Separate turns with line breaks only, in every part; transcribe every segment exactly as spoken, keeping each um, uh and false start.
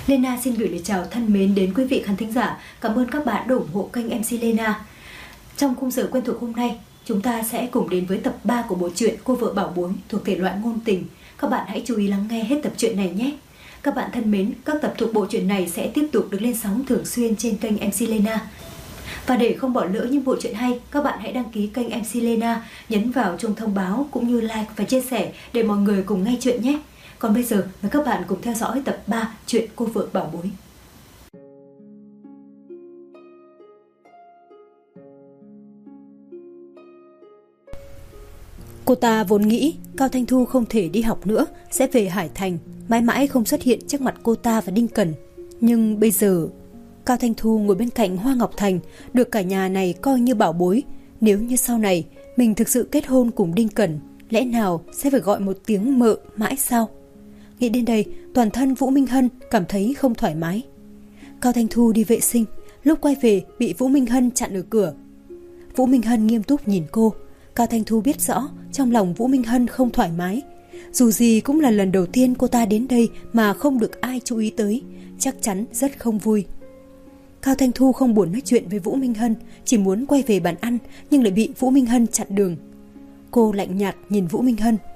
Lena xin gửi lời chào thân mến đến quý vị khán thính giả. Cảm ơn các bạn đã ủng hộ kênh em xê Lena. Trong khung giờ quen thuộc hôm nay, chúng ta sẽ cùng đến với tập ba của bộ truyện Cô vợ bảo bối thuộc thể loại ngôn tình. Các bạn hãy chú ý lắng nghe hết tập truyện này nhé. Các bạn thân mến, các tập thuộc bộ truyện này sẽ tiếp tục được lên sóng thường xuyên trên kênh em xê Lena. Và để không bỏ lỡ những bộ truyện hay, các bạn hãy đăng ký kênh em xê Lena, nhấn vào chuông thông báo cũng như like và chia sẻ để mọi người cùng nghe chuyện nhé. Còn bây giờ, mời các bạn cùng theo dõi tập ba chuyện Cô vợ bảo bối. Cô ta vốn nghĩ Cao Thanh Thu không thể đi học nữa, sẽ về Hải Thành, mãi mãi không xuất hiện trước mặt cô ta và Đinh Cẩn. Nhưng bây giờ, Cao Thanh Thu ngồi bên cạnh Hoa Ngọc Thành, được cả nhà này coi như bảo bối. Nếu như sau này mình thực sự kết hôn cùng Đinh Cẩn, lẽ nào sẽ phải gọi một tiếng mợ mãi sao? Nghĩ đến đây, toàn thân Vũ Minh Hân cảm thấy không thoải mái. Cao Thanh Thu đi vệ sinh, lúc quay về bị Vũ Minh Hân chặn ở cửa. Vũ Minh Hân nghiêm túc nhìn cô. Cao Thanh Thu biết rõ trong lòng Vũ Minh Hân không thoải mái. Dù gì cũng là lần đầu tiên cô ta đến đây mà không được ai chú ý tới, chắc chắn rất không vui. Cao Thanh Thu không buồn nói chuyện với Vũ Minh Hân, chỉ muốn quay về bàn ăn nhưng lại bị Vũ Minh Hân chặn đường. Cô lạnh nhạt nhìn Vũ Minh Hân.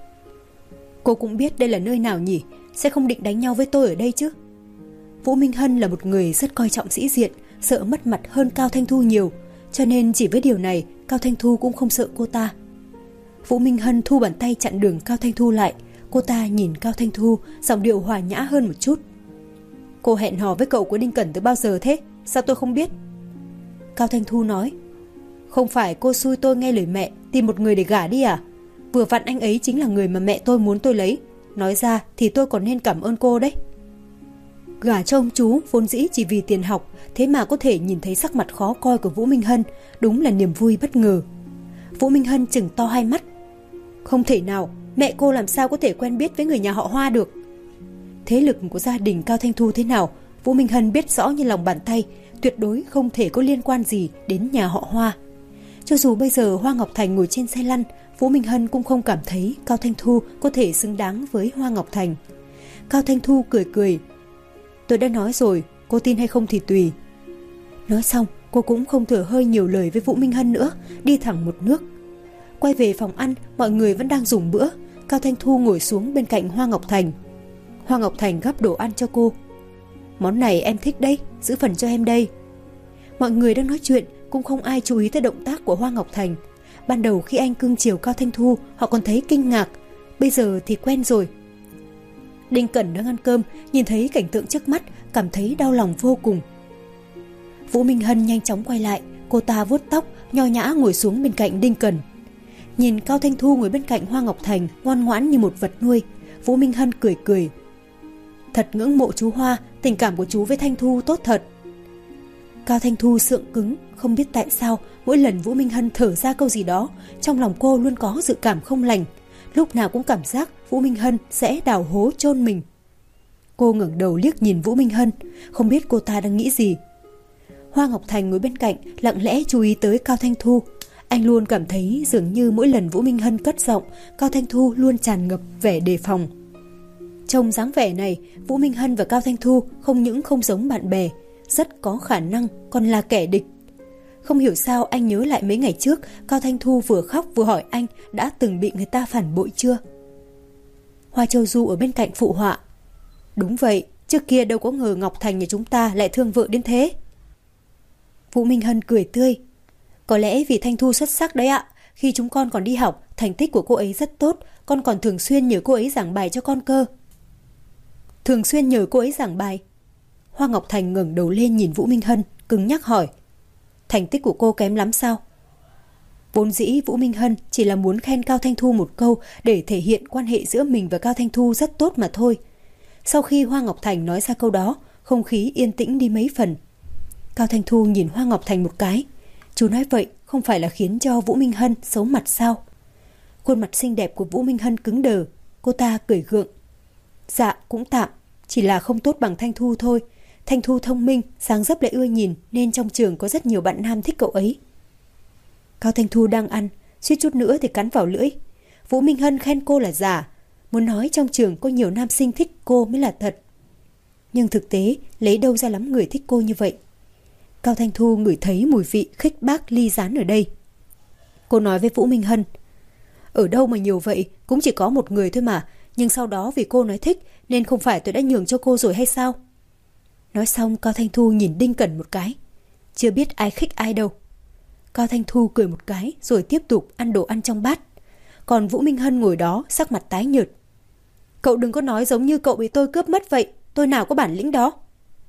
Cô cũng biết đây là nơi nào nhỉ, sẽ không định đánh nhau với tôi ở đây chứ? Vũ Minh Hân là một người rất coi trọng sĩ diện, sợ mất mặt hơn Cao Thanh Thu nhiều, cho nên chỉ với điều này Cao Thanh Thu cũng không sợ cô ta. Vũ Minh Hân thu bàn tay chặn đường Cao Thanh Thu lại. Cô ta nhìn Cao Thanh Thu, giọng điệu hòa nhã hơn một chút. Cô hẹn hò với cậu của Đinh Cẩn từ bao giờ thế? Sao tôi không biết? Cao Thanh Thu nói. Không phải cô xui tôi nghe lời mẹ tìm một người để gả đi à? Vừa vặn anh ấy chính là người mà mẹ tôi muốn tôi lấy. Nói ra thì tôi còn nên cảm ơn cô đấy. Gả cho ông chú vốn dĩ chỉ vì tiền học, thế mà có thể nhìn thấy sắc mặt khó coi của Vũ Minh Hân, đúng là niềm vui bất ngờ. Vũ Minh Hân chừng to hai mắt. Không thể nào, mẹ cô làm sao có thể quen biết với người nhà họ Hoa được? Thế lực của gia đình Cao Thanh Thu thế nào, Vũ Minh Hân biết rõ như lòng bàn tay, tuyệt đối không thể có liên quan gì đến nhà họ Hoa. Cho dù bây giờ Hoa Ngọc Thành ngồi trên xe lăn, Vũ Minh Hân cũng không cảm thấy Cao Thanh Thu có thể xứng đáng với Hoa Ngọc Thành. Cao Thanh Thu cười cười. Tôi đã nói rồi, cô tin hay không thì tùy. Nói xong, cô cũng không thừa hơi nhiều lời với Vũ Minh Hân nữa, đi thẳng một nước. Quay về phòng ăn, mọi người vẫn đang dùng bữa. Cao Thanh Thu ngồi xuống bên cạnh Hoa Ngọc Thành. Hoa Ngọc Thành gắp đồ ăn cho cô. Món này em thích đấy, giữ phần cho em đây. Mọi người đang nói chuyện, cũng không ai chú ý tới động tác của Hoa Ngọc Thành. Ban đầu khi anh cưng chiều Cao Thanh Thu, họ còn thấy kinh ngạc. Bây giờ thì quen rồi. Đinh Cẩn đang ăn cơm, nhìn thấy cảnh tượng trước mắt, cảm thấy đau lòng vô cùng. Vũ Minh Hân nhanh chóng quay lại, cô ta vuốt tóc, nho nhã ngồi xuống bên cạnh Đinh Cẩn. Nhìn Cao Thanh Thu ngồi bên cạnh Hoa Ngọc Thành, ngoan ngoãn như một vật nuôi, Vũ Minh Hân cười cười. Thật ngưỡng mộ chú Hoa, tình cảm của chú với Thanh Thu tốt thật. Cao Thanh Thu sượng cứng, không biết tại sao mỗi lần Vũ Minh Hân thở ra câu gì đó, trong lòng cô luôn có dự cảm không lành, lúc nào cũng cảm giác Vũ Minh Hân sẽ đào hố chôn mình. Cô ngẩng đầu liếc nhìn Vũ Minh Hân, không biết cô ta đang nghĩ gì. Hoa Ngọc Thành ngồi bên cạnh, lặng lẽ chú ý tới Cao Thanh Thu. Anh luôn cảm thấy dường như mỗi lần Vũ Minh Hân cất giọng, Cao Thanh Thu luôn tràn ngập vẻ đề phòng. Trong dáng vẻ này, Vũ Minh Hân và Cao Thanh Thu không những không giống bạn bè, rất có khả năng còn là kẻ địch. Không hiểu sao anh nhớ lại mấy ngày trước, Cao Thanh Thu vừa khóc vừa hỏi anh đã từng bị người ta phản bội chưa. Hoa Châu Du ở bên cạnh phụ họa. Đúng vậy, trước kia đâu có ngờ Ngọc Thành nhà chúng ta lại thương vợ đến thế. Vũ Minh Hân cười tươi. Có lẽ vì Thanh Thu xuất sắc đấy ạ. Khi chúng con còn đi học, thành tích của cô ấy rất tốt, con còn thường xuyên nhờ cô ấy giảng bài cho con cơ. Thường xuyên nhờ cô ấy giảng bài? Hoa Ngọc Thành ngẩng đầu lên nhìn Vũ Minh Hân, cứng nhắc hỏi. Thành tích của cô kém lắm sao? Vốn dĩ Vũ Minh Hân chỉ là muốn khen Cao Thanh Thu một câu để thể hiện quan hệ giữa mình và Cao Thanh Thu rất tốt mà thôi. Sau khi Hoa Ngọc Thành nói ra câu đó, không khí yên tĩnh đi mấy phần. Cao Thanh Thu nhìn Hoa Ngọc Thành một cái. Chú nói vậy không phải là khiến cho Vũ Minh Hân xấu mặt sao? Khuôn mặt xinh đẹp của Vũ Minh Hân cứng đờ. Cô ta cười gượng. Dạ cũng tạm, chỉ là không tốt bằng Thanh Thu thôi. Thanh Thu thông minh, dáng dấp lại ưa nhìn, nên trong trường có rất nhiều bạn nam thích cậu ấy. Cao Thanh Thu đang ăn, suýt chút nữa thì cắn vào lưỡi. Vũ Minh Hân khen cô là giả, muốn nói trong trường có nhiều nam sinh thích cô mới là thật. nhưng thực tế lấy đâu ra lắm người thích cô như vậy. Cao Thanh Thu ngửi thấy mùi vị khích bác ly gián ở đây. Cô nói với Vũ Minh Hân, ở đâu mà nhiều vậy, cũng chỉ có một người thôi mà, nhưng sau đó vì cô nói thích nên không phải tôi đã nhường cho cô rồi hay sao? Nói xong Cao Thanh Thu nhìn Đinh Cẩn một cái. Chưa biết ai khích ai đâu. Cao Thanh Thu cười một cái rồi tiếp tục ăn đồ ăn trong bát. Còn Vũ Minh Hân ngồi đó sắc mặt tái nhợt. Cậu đừng có nói giống như cậu bị tôi cướp mất vậy, tôi nào có bản lĩnh đó.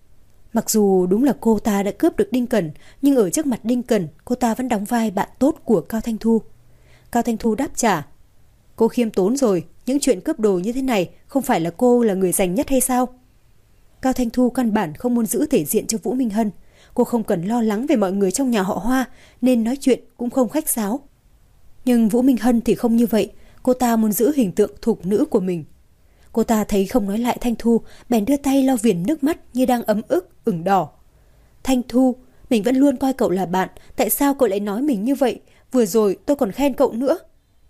Mặc dù đúng là cô ta đã cướp được Đinh Cẩn, nhưng ở trước mặt Đinh Cẩn cô ta vẫn đóng vai bạn tốt của Cao Thanh Thu. Cao Thanh Thu đáp trả, cô khiêm tốn rồi, những chuyện cướp đồ như thế này không phải là cô là người giành nhất hay sao? Cao Thanh Thu căn bản không muốn giữ thể diện cho Vũ Minh Hân. Cô không cần lo lắng về mọi người trong nhà họ Hoa nên nói chuyện cũng không khách sáo. Nhưng Vũ Minh Hân thì không như vậy. Cô ta muốn giữ hình tượng thục nữ của mình. Cô ta thấy không nói lại Thanh Thu, bèn đưa tay lau viền nước mắt như đang ấm ức, ửng đỏ. Thanh Thu, mình vẫn luôn coi cậu là bạn, tại sao cậu lại nói mình như vậy? Vừa rồi tôi còn khen cậu nữa.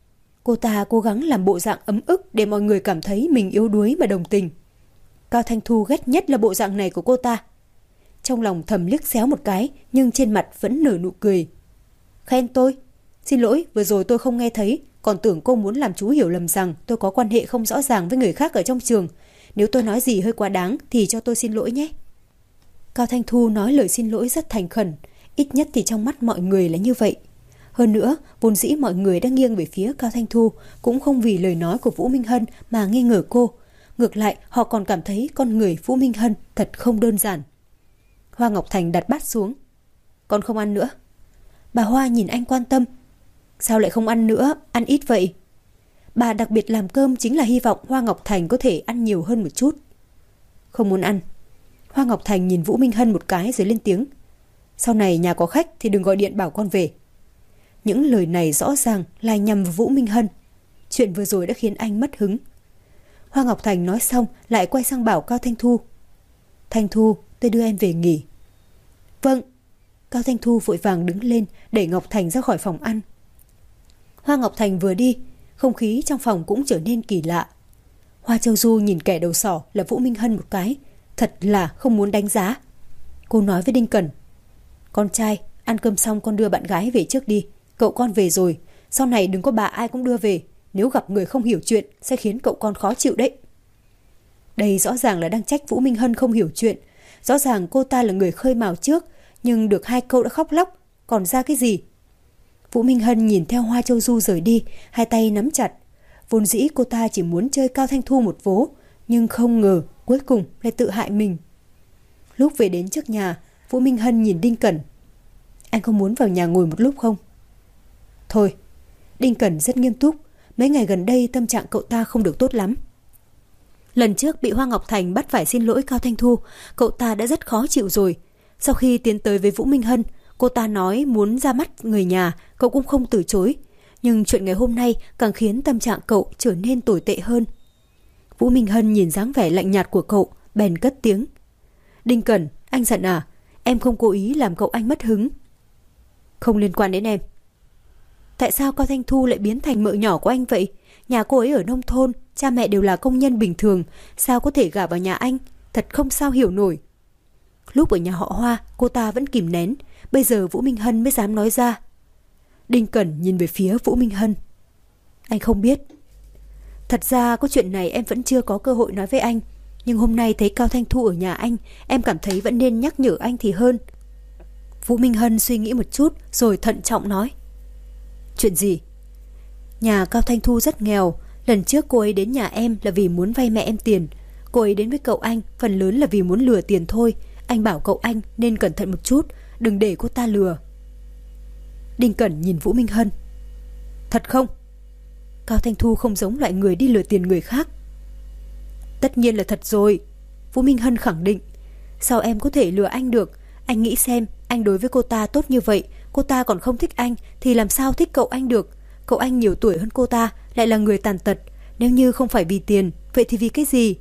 Cô ta cố gắng làm bộ dạng ấm ức để mọi người cảm thấy mình yếu đuối mà đồng tình. Cao Thanh Thu ghét nhất là bộ dạng này của cô ta. Trong lòng thầm liếc xéo một cái, nhưng trên mặt vẫn nở nụ cười. Khen tôi? Xin lỗi, vừa rồi tôi không nghe thấy, còn tưởng cô muốn làm chú hiểu lầm rằng tôi có quan hệ không rõ ràng với người khác ở trong trường. Nếu tôi nói gì hơi quá đáng thì cho tôi xin lỗi nhé. Cao Thanh Thu nói lời xin lỗi rất thành khẩn, ít nhất thì trong mắt mọi người là như vậy. Hơn nữa, vốn dĩ mọi người đang nghiêng về phía Cao Thanh Thu, cũng không vì lời nói của Vũ Minh Hân mà nghi ngờ cô. Ngược lại, họ còn cảm thấy con người Vũ Minh Hân thật không đơn giản. Hoa Ngọc Thành đặt bát xuống. Con không ăn nữa. Bà Hoa nhìn anh quan tâm. Sao lại không ăn nữa, ăn ít vậy? Bà đặc biệt làm cơm chính là hy vọng Hoa Ngọc Thành có thể ăn nhiều hơn một chút. Không muốn ăn. Hoa Ngọc Thành nhìn Vũ Minh Hân một cái rồi lên tiếng. Sau này nhà có khách thì đừng gọi điện bảo con về. Những lời này rõ ràng là nhằm vào Vũ Minh Hân. Chuyện vừa rồi đã khiến anh mất hứng. Hoa Ngọc Thành nói xong lại quay sang bảo Cao Thanh Thu. Thanh Thu, tôi đưa em về nghỉ. Vâng. Cao Thanh Thu vội vàng đứng lên đẩy Ngọc Thành ra khỏi phòng ăn. Hoa Ngọc Thành vừa đi, không khí trong phòng cũng trở nên kỳ lạ. Hoa Châu Du nhìn kẻ đầu sỏ là Vũ Minh Hân một cái, thật là không muốn đánh giá. Cô nói với Đinh Cẩn. Con trai, ăn cơm xong con đưa bạn gái về trước đi. Cậu con về rồi, sau này đừng có bà ai cũng đưa về. Nếu gặp người không hiểu chuyện sẽ khiến cậu con khó chịu đấy. Đây rõ ràng là đang trách Vũ Minh Hân không hiểu chuyện. Rõ ràng cô ta là người khơi mào trước, nhưng được hai câu đã khóc lóc, còn ra cái gì? Vũ Minh Hân nhìn theo Hoa Châu Du rời đi, hai tay nắm chặt. Vốn dĩ cô ta chỉ muốn chơi Cao Thanh Thu một vố, nhưng không ngờ cuối cùng lại tự hại mình. Lúc về đến trước nhà, Vũ Minh Hân nhìn Đinh Cẩn. Anh có muốn vào nhà ngồi một lúc không? Thôi. Đinh Cẩn rất nghiêm túc. Mấy ngày gần đây tâm trạng cậu ta không được tốt lắm. Lần trước bị Hoa Ngọc Thành bắt phải xin lỗi Cao Thanh Thu, cậu ta đã rất khó chịu rồi. Sau khi tiến tới với Vũ Minh Hân, cô ta nói muốn ra mắt người nhà, cậu cũng không từ chối. Nhưng chuyện ngày hôm nay càng khiến tâm trạng cậu trở nên tồi tệ hơn. Vũ Minh Hân nhìn dáng vẻ lạnh nhạt của cậu, bèn cất tiếng. Đinh Cẩn, anh giận à? Em không cố ý làm cậu anh mất hứng. Không liên quan đến em. Tại sao Cao Thanh Thu lại biến thành mợ nhỏ của anh vậy? Nhà cô ấy ở nông thôn, cha mẹ đều là công nhân bình thường, sao có thể gả vào nhà anh? Thật không sao hiểu nổi. Lúc ở nhà họ Hoa, cô ta vẫn kìm nén, bây giờ Vũ Minh Hân mới dám nói ra. Đinh Cẩn nhìn về phía Vũ Minh Hân. Anh không biết. Thật ra có chuyện này em vẫn chưa có cơ hội nói với anh, nhưng hôm nay thấy Cao Thanh Thu ở nhà anh, em cảm thấy vẫn nên nhắc nhở anh thì hơn. Vũ Minh Hân suy nghĩ một chút rồi thận trọng nói. Chuyện gì? Nhà Cao Thanh Thu rất nghèo. Lần trước cô ấy đến nhà em là vì muốn vay mẹ em tiền. Cô ấy đến với cậu anh phần lớn là vì muốn lừa tiền thôi. Anh bảo cậu anh nên cẩn thận một chút, đừng để cô ta lừa. Đinh Cẩn nhìn Vũ Minh Hân. Thật không? Cao Thanh Thu không giống loại người đi lừa tiền người khác. Tất nhiên là thật rồi. Vũ Minh Hân khẳng định. Sao em có thể lừa anh được? Anh nghĩ xem, anh đối với cô ta tốt như vậy, cô ta còn không thích anh thì làm sao thích cậu anh được? Cậu anh nhiều tuổi hơn cô ta, lại là người tàn tật. Nếu như không phải vì tiền, vậy thì vì cái gì?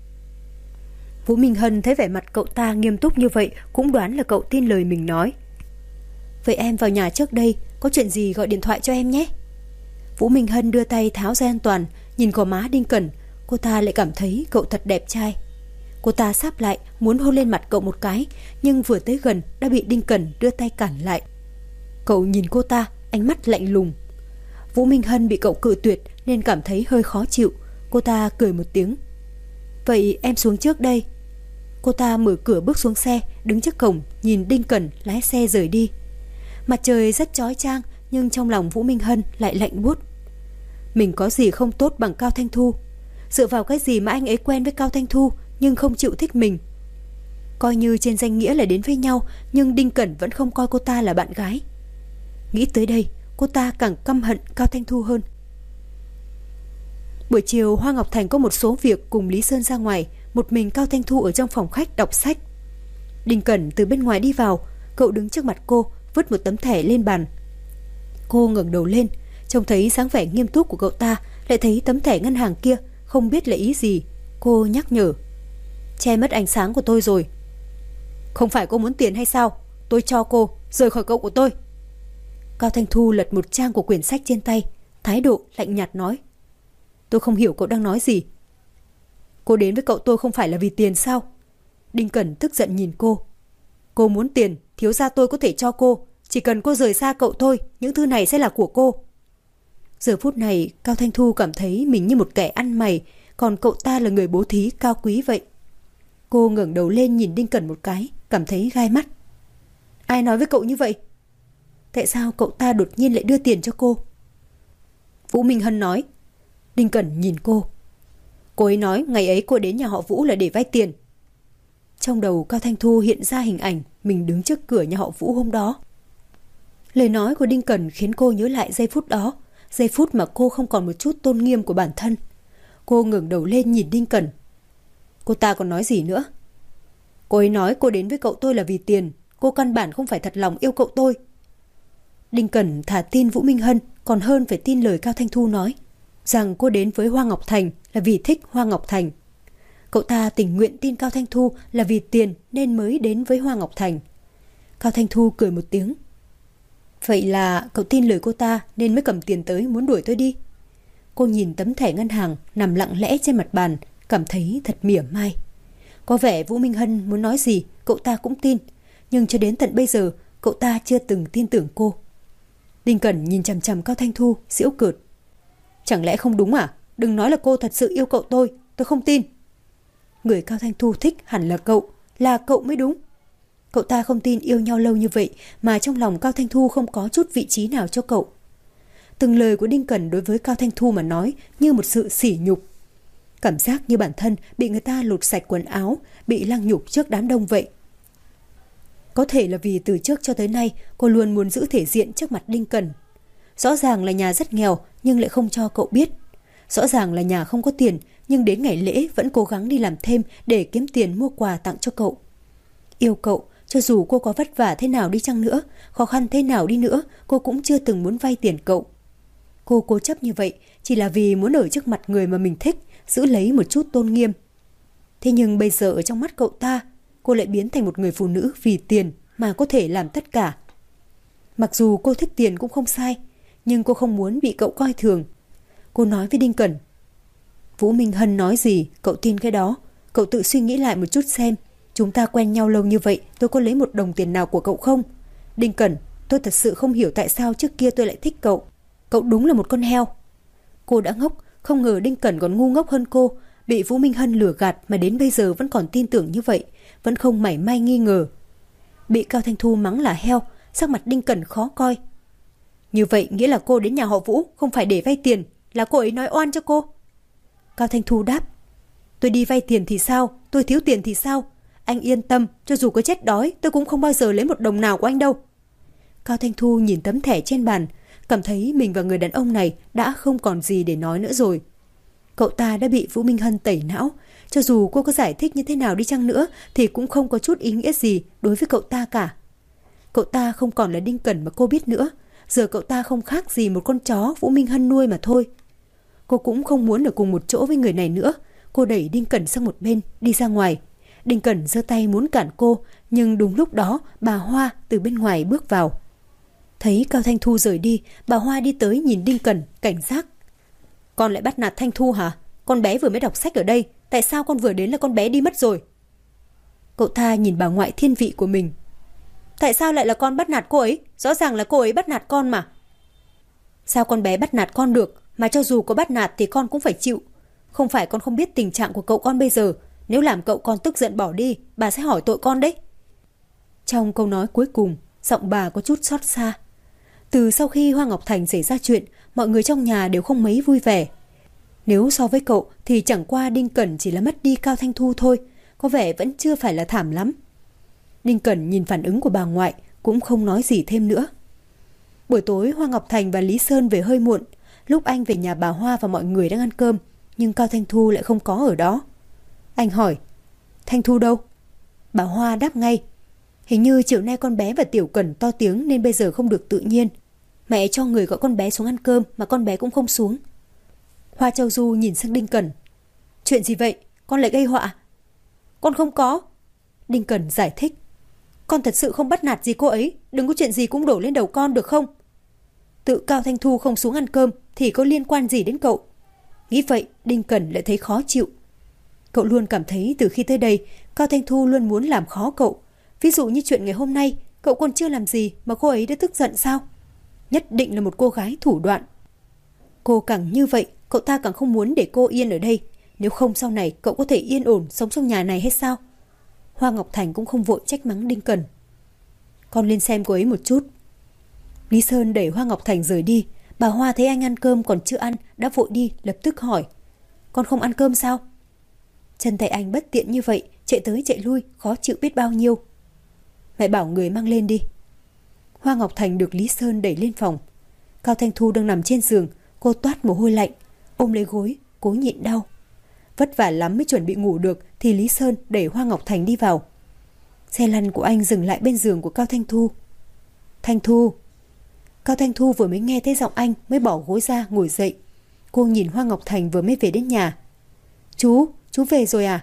Vũ Minh Hân thấy vẻ mặt cậu ta nghiêm túc như vậy, cũng đoán là cậu tin lời mình nói. Vậy em vào nhà trước đây, có chuyện gì gọi điện thoại cho em nhé. Vũ Minh Hân đưa tay tháo dây an toàn, nhìn gò má Đinh Cẩn, cô ta lại cảm thấy cậu thật đẹp trai. Cô ta sáp lại muốn hôn lên mặt cậu một cái, nhưng vừa tới gần đã bị Đinh Cẩn đưa tay cản lại. Cậu nhìn cô ta, ánh mắt lạnh lùng. Vũ Minh Hân bị cậu cự tuyệt nên cảm thấy hơi khó chịu. Cô ta cười một tiếng. Vậy em xuống trước đây. Cô ta mở cửa bước xuống xe, đứng trước cổng nhìn Đinh Cẩn lái xe rời đi. Mặt trời rất chói chang, nhưng trong lòng Vũ Minh Hân lại lạnh buốt. Mình có gì không tốt bằng Cao Thanh Thu? Dựa vào cái gì mà anh ấy quen với Cao Thanh Thu nhưng không chịu thích mình? Coi như trên danh nghĩa là đến với nhau, nhưng Đinh Cẩn vẫn không coi cô ta là bạn gái. Nghĩ tới đây, cô ta càng căm hận Cao Thanh Thu hơn. Buổi chiều Hoa Ngọc Thành có một số việc cùng Lý Sơn ra ngoài, một mình Cao Thanh Thu ở trong phòng khách đọc sách. Đinh Cẩn từ bên ngoài đi vào, cậu đứng trước mặt cô, vứt một tấm thẻ lên bàn. Cô ngẩng đầu lên, trông thấy dáng vẻ nghiêm túc của cậu ta, lại thấy tấm thẻ ngân hàng kia, không biết là ý gì. Cô nhắc nhở. Che mất ánh sáng của tôi rồi. Không phải cô muốn tiền hay sao? Tôi cho cô, rời khỏi cậu của tôi. Cao Thanh Thu lật một trang của quyển sách trên tay, thái độ lạnh nhạt nói. Tôi không hiểu cậu đang nói gì. Cô đến với cậu tôi không phải là vì tiền sao? Đinh Cẩn tức giận nhìn cô. Cô muốn tiền, thiếu gia tôi có thể cho cô. Chỉ cần cô rời xa cậu thôi, những thứ này sẽ là của cô. Giờ phút này, Cao Thanh Thu cảm thấy mình như một kẻ ăn mày, còn cậu ta là người bố thí cao quý vậy. Cô ngẩng đầu lên nhìn Đinh Cẩn một cái, cảm thấy gai mắt. Ai nói với cậu như vậy? Tại sao cậu ta đột nhiên lại đưa tiền cho cô? Vũ Minh Hân nói. Đinh Cẩn nhìn cô. Cô ấy nói ngày ấy cô đến nhà họ Vũ là để vay tiền. Trong đầu Cao Thanh Thu hiện ra hình ảnh mình đứng trước cửa nhà họ Vũ hôm đó. Lời nói của Đinh Cẩn khiến cô nhớ lại giây phút đó, giây phút mà cô không còn một chút tôn nghiêm của bản thân. Cô ngẩng đầu lên nhìn Đinh Cẩn. Cô ta còn nói gì nữa? Cô ấy nói cô đến với cậu tôi là vì tiền. Cô căn bản không phải thật lòng yêu cậu tôi. Đinh Cẩn thà tin Vũ Minh Hân còn hơn phải tin lời Cao Thanh Thu nói, rằng cô đến với Hoa Ngọc Thành là vì thích Hoa Ngọc Thành. Cậu ta tình nguyện tin Cao Thanh Thu là vì tiền nên mới đến với Hoa Ngọc Thành. Cao Thanh Thu cười một tiếng. Vậy là cậu tin lời cô ta nên mới cầm tiền tới muốn đuổi tôi đi. Cô nhìn tấm thẻ ngân hàng nằm lặng lẽ trên mặt bàn, cảm thấy thật mỉa mai. Có vẻ Vũ Minh Hân muốn nói gì cậu ta cũng tin, nhưng cho đến tận bây giờ cậu ta chưa từng tin tưởng cô. Đinh Cẩn nhìn chằm chằm Cao Thanh Thu, giễu cợt. Chẳng lẽ không đúng à? Đừng nói là cô thật sự yêu cậu tôi, tôi không tin. Người Cao Thanh Thu thích hẳn là cậu, là cậu mới đúng. Cậu ta không tin yêu nhau lâu như vậy mà trong lòng Cao Thanh Thu không có chút vị trí nào cho cậu. Từng lời của Đinh Cẩn đối với Cao Thanh Thu mà nói như một sự sỉ nhục. Cảm giác như bản thân bị người ta lột sạch quần áo, bị lăng nhục trước đám đông vậy. Có thể là vì từ trước cho tới nay cô luôn muốn giữ thể diện trước mặt Đinh Cẩn. Rõ ràng là nhà rất nghèo nhưng lại không cho cậu biết. Rõ ràng là nhà không có tiền nhưng đến ngày lễ vẫn cố gắng đi làm thêm để kiếm tiền mua quà tặng cho cậu. Yêu cậu, cho dù cô có vất vả thế nào đi chăng nữa, khó khăn thế nào đi nữa, cô cũng chưa từng muốn vay tiền cậu. Cô cố chấp như vậy chỉ là vì muốn ở trước mặt người mà mình thích, giữ lấy một chút tôn nghiêm. Thế nhưng bây giờ ở trong mắt cậu ta, cô lại biến thành một người phụ nữ vì tiền mà có thể làm tất cả. Mặc dù cô thích tiền cũng không sai, nhưng cô không muốn bị cậu coi thường. Cô nói với Đinh Cẩn. Vũ Minh Hân nói gì, cậu tin cái đó. Cậu tự suy nghĩ lại một chút xem. Chúng ta quen nhau lâu như vậy, tôi có lấy một đồng tiền nào của cậu không? Đinh Cẩn, tôi thật sự không hiểu tại sao trước kia tôi lại thích cậu. Cậu đúng là một con heo. Cô đã ngốc, không ngờ Đinh Cẩn còn ngu ngốc hơn cô. Bị Vũ Minh Hân lừa gạt mà đến bây giờ vẫn còn tin tưởng như vậy, vẫn không mảy may nghi ngờ. Bị Cao Thanh Thu mắng là heo, sắc mặt Đinh Cẩn khó coi. Như vậy nghĩa là cô đến nhà họ Vũ không phải để vay tiền, là cô ấy nói oan cho cô. Cao Thanh Thu đáp. Tôi đi vay tiền thì sao, tôi thiếu tiền thì sao? Anh yên tâm, cho dù có chết đói tôi cũng không bao giờ lấy một đồng nào của anh đâu. Cao Thanh Thu nhìn tấm thẻ trên bàn, cảm thấy mình và người đàn ông này đã không còn gì để nói nữa rồi. Cậu ta đã bị Vũ Minh Hân tẩy não, cho dù cô có giải thích như thế nào đi chăng nữa thì cũng không có chút ý nghĩa gì đối với cậu ta cả. Cậu ta không còn là Đinh Cẩn mà cô biết nữa, giờ cậu ta không khác gì một con chó Vũ Minh Hân nuôi mà thôi. Cô cũng không muốn ở cùng một chỗ với người này nữa. Cô đẩy Đinh Cẩn sang một bên, đi ra ngoài. Đinh Cẩn giơ tay muốn cản cô, nhưng đúng lúc đó bà Hoa từ bên ngoài bước vào. Thấy Cao Thanh Thu rời đi, bà Hoa đi tới nhìn Đinh Cẩn, cảnh giác. Con lại bắt nạt Thanh Thu hả? Con bé vừa mới đọc sách ở đây, Tại sao con vừa đến là con bé đi mất rồi? Cậu ta nhìn bà ngoại thiên vị của mình. Tại sao lại là con bắt nạt cô ấy? Rõ ràng là cô ấy bắt nạt con mà. Sao con bé bắt nạt con được? Mà cho dù có bắt nạt thì con cũng phải chịu. Không phải con không biết tình trạng của cậu con bây giờ. Nếu làm cậu con tức giận bỏ đi, bà sẽ hỏi tội con đấy. Trong câu nói cuối cùng, giọng bà có chút xót xa. Từ sau khi Hoa Ngọc Thành xảy ra chuyện, mọi người trong nhà đều không mấy vui vẻ. Nếu so với cậu thì chẳng qua Đinh Cẩn chỉ là mất đi Cao Thanh Thu thôi, có vẻ vẫn chưa phải là thảm lắm. Đinh Cẩn nhìn phản ứng của bà ngoại cũng không nói gì thêm nữa. Buổi tối Hoa Ngọc Thành và Lý Sơn về hơi muộn. Lúc anh về nhà bà Hoa và mọi người đang ăn cơm, nhưng Cao Thanh Thu lại không có ở đó. Anh hỏi, Thanh Thu đâu? Bà Hoa đáp ngay, hình như chiều nay con bé và Tiểu Cẩn to tiếng nên bây giờ không được tự nhiên. Mẹ cho người gọi con bé xuống ăn cơm mà con bé cũng không xuống. Hoa Châu Du nhìn sang Đinh Cẩn. Chuyện gì vậy? Con lại gây họa? Con không có. Đinh Cẩn giải thích. Con thật sự không bắt nạt gì cô ấy. Đừng có chuyện gì cũng đổ lên đầu con được không? Tự Cao Thanh Thu không xuống ăn cơm thì có liên quan gì đến cậu? Nghĩ vậy Đinh Cẩn lại thấy khó chịu. Cậu luôn cảm thấy từ khi tới đây Cao Thanh Thu luôn muốn làm khó cậu. Ví dụ như chuyện ngày hôm nay, cậu còn chưa làm gì mà cô ấy đã tức giận sao? Nhất định là một cô gái thủ đoạn. Cô càng như vậy, cậu ta càng không muốn để cô yên ở đây. Nếu không sau này cậu có thể yên ổn sống trong nhà này hay sao? Hoa Ngọc Thành cũng không vội trách mắng Đinh Cẩn. Con lên xem cô ấy một chút. Lý Sơn đẩy Hoa Ngọc Thành rời đi. Bà Hoa thấy anh ăn cơm còn chưa ăn, đã vội đi lập tức hỏi. Con không ăn cơm sao? Chân tay anh bất tiện như vậy, chạy tới chạy lui, khó chịu biết bao nhiêu. Mẹ bảo người mang lên đi. Hoa Ngọc Thành được Lý Sơn đẩy lên phòng. Cao Thanh Thu đang nằm trên giường, cô toát mồ hôi lạnh, ôm lấy gối, cố nhịn đau. Vất vả lắm mới chuẩn bị ngủ được thì Lý Sơn đẩy Hoa Ngọc Thành đi vào. Xe lăn của anh dừng lại bên giường của Cao Thanh Thu. Thanh Thu. Cao Thanh Thu vừa mới nghe thấy giọng anh mới bỏ gối ra ngồi dậy. Cô nhìn Hoa Ngọc Thành vừa mới về đến nhà. Chú, chú về rồi à?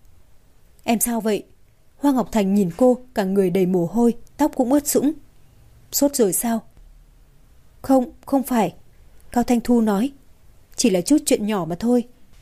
Em sao vậy? Hoa Ngọc Thành nhìn cô, cả người đầy mồ hôi, tóc cũng ướt sũng. Sốt rồi sao? Không, không phải. Cao Thanh Thu nói. Chỉ là chút chuyện nhỏ mà thôi.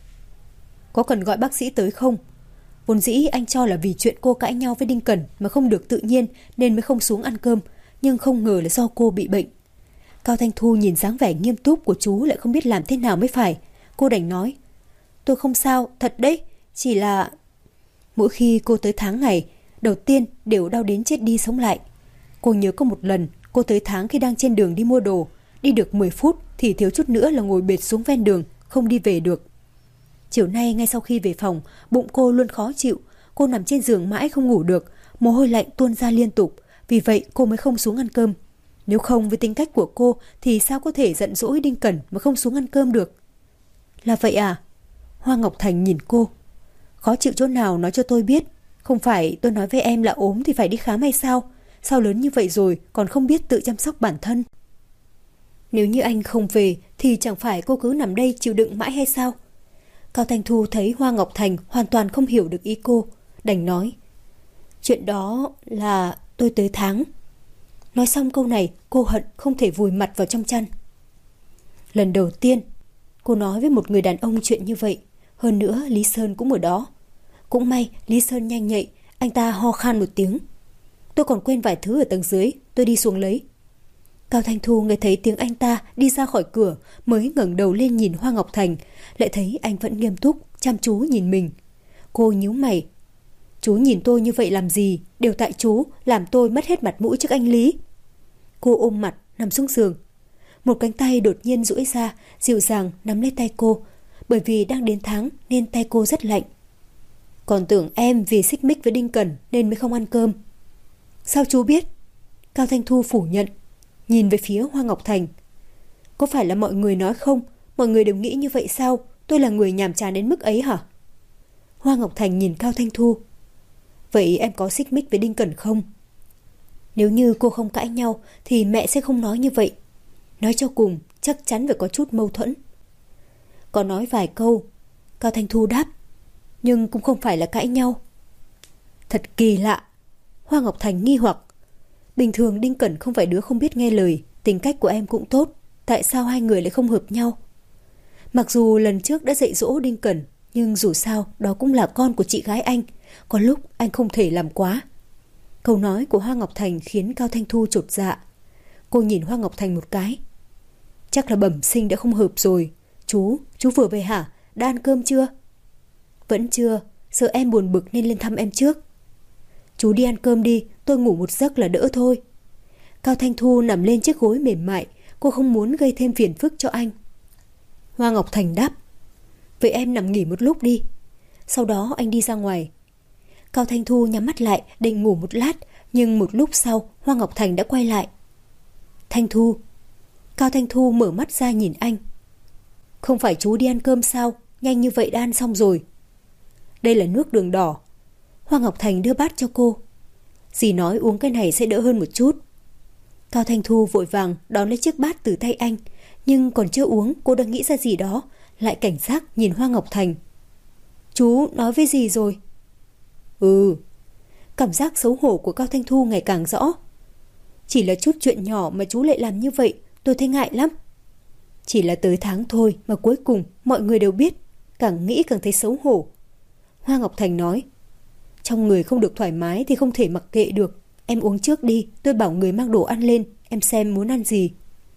Có cần gọi bác sĩ tới không? Vốn dĩ anh cho là vì chuyện cô cãi nhau với Đinh Cẩn mà không được tự nhiên nên mới không xuống ăn cơm, nhưng không ngờ là do cô bị bệnh. Cao Thanh Thu nhìn dáng vẻ nghiêm túc của chú lại không biết làm thế nào mới phải. Cô đành nói. Tôi không sao, thật đấy, chỉ là... Mỗi khi cô tới tháng ngày, đầu tiên đều đau đến chết đi sống lại. Cô nhớ có một lần cô tới tháng khi đang trên đường đi mua đồ, đi được mười phút thì thiếu chút nữa là ngồi bệt xuống ven đường, không đi về được. Chiều nay ngay sau khi về phòng, bụng cô luôn khó chịu, cô nằm trên giường mãi không ngủ được, mồ hôi lạnh tuôn ra liên tục, vì vậy cô mới không xuống ăn cơm. Nếu không với tính cách của cô thì sao có thể giận dỗi Đinh Cẩn mà không xuống ăn cơm được? Là vậy à? Hoa Ngọc Thành nhìn cô. Khó chịu chỗ nào nói cho tôi biết. Không phải tôi nói với em là ốm thì phải đi khám hay sao? Sao lớn như vậy rồi còn không biết tự chăm sóc bản thân? Nếu như anh không về thì chẳng phải cô cứ nằm đây chịu đựng mãi hay sao? Cao Thanh Thu thấy Hoa Ngọc Thành hoàn toàn không hiểu được ý cô, đành nói. Chuyện đó là tôi tới tháng. Nói xong câu này cô hận không thể vùi mặt vào trong chăn. Lần đầu tiên cô nói với một người đàn ông chuyện như vậy. Hơn nữa Lý Sơn cũng ở đó. Cũng may Lý Sơn nhanh nhạy, anh ta ho khan một tiếng. Tôi còn quên vài thứ ở tầng dưới, tôi đi xuống lấy. Cao Thanh Thu nghe thấy tiếng anh ta đi ra khỏi cửa mới ngẩng đầu lên nhìn Hoa Ngọc Thành, lại thấy anh vẫn nghiêm túc, chăm chú nhìn mình. Cô nhíu mày. Chú nhìn tôi như vậy làm gì? Đều tại chú làm tôi mất hết mặt mũi trước anh Lý. Cô ôm mặt nằm xuống giường. Một cánh tay đột nhiên duỗi ra, dịu dàng nắm lấy tay cô. Bởi vì đang đến tháng nên tay cô rất lạnh. Còn tưởng em vì xích mích với Đinh Cẩn nên mới không ăn cơm. Sao chú biết? Cao Thanh Thu phủ nhận, nhìn về phía Hoa Ngọc Thành. Có phải là mọi người nói không? Mọi người đều nghĩ như vậy sao? Tôi là người nhàm chán đến mức ấy hả? Hoa Ngọc Thành nhìn Cao Thanh Thu. Vậy em có xích mích với Đinh Cẩn không? Nếu như cô không cãi nhau thì mẹ sẽ không nói như vậy. Nói cho cùng chắc chắn phải có chút mâu thuẫn. Có nói vài câu. Cao Thanh Thu đáp. Nhưng cũng không phải là cãi nhau. Thật kỳ lạ. Hoa Ngọc Thành nghi hoặc. Bình thường Đinh Cẩn không phải đứa không biết nghe lời, tính cách của em cũng tốt. Tại sao hai người lại không hợp nhau? Mặc dù lần trước đã dạy dỗ Đinh Cẩn, Nhưng dù sao đó cũng là con của chị gái anh, có lúc anh không thể làm quá. Câu nói của Hoa Ngọc Thành khiến Cao Thanh Thu chột dạ. Cô nhìn Hoa Ngọc Thành một cái. Chắc là bẩm sinh đã không hợp rồi. Chú, chú vừa về hả? Đã ăn cơm chưa? Vẫn chưa, sợ em buồn bực nên lên thăm em trước. Chú đi ăn cơm đi, tôi ngủ một giấc là đỡ thôi. Cao Thanh Thu nằm lên chiếc gối mềm mại, cô không muốn gây thêm phiền phức cho anh. Hoa Ngọc Thành đáp, vậy em nằm nghỉ một lúc đi. Sau đó anh đi ra ngoài. Cao Thanh Thu nhắm mắt lại định ngủ một lát, nhưng một lúc sau Hoa Ngọc Thành đã quay lại. Thanh Thu. Cao Thanh Thu mở mắt ra nhìn anh. Không phải chú đi ăn cơm sao? Nhanh như vậy đã ăn xong rồi. Đây là nước đường đỏ. Hoa Ngọc Thành đưa bát cho cô. Dì nói uống cái này sẽ đỡ hơn một chút. Cao Thanh Thu vội vàng đón lấy chiếc bát từ tay anh, nhưng còn chưa uống cô đã nghĩ ra gì đó, lại cảnh giác nhìn Hoa Ngọc Thành. Chú nói với dì rồi? Ừ. Cảm giác xấu hổ của Cao Thanh Thu ngày càng rõ. Chỉ là chút chuyện nhỏ mà chú lại làm như vậy, tôi thấy ngại lắm. Chỉ là tới tháng thôi mà cuối cùng mọi người đều biết, càng nghĩ càng thấy xấu hổ. Hoa Ngọc Thành nói, trong người không được thoải mái thì không thể mặc kệ được. Em uống trước đi, tôi bảo người mang đồ ăn lên, em xem muốn ăn gì.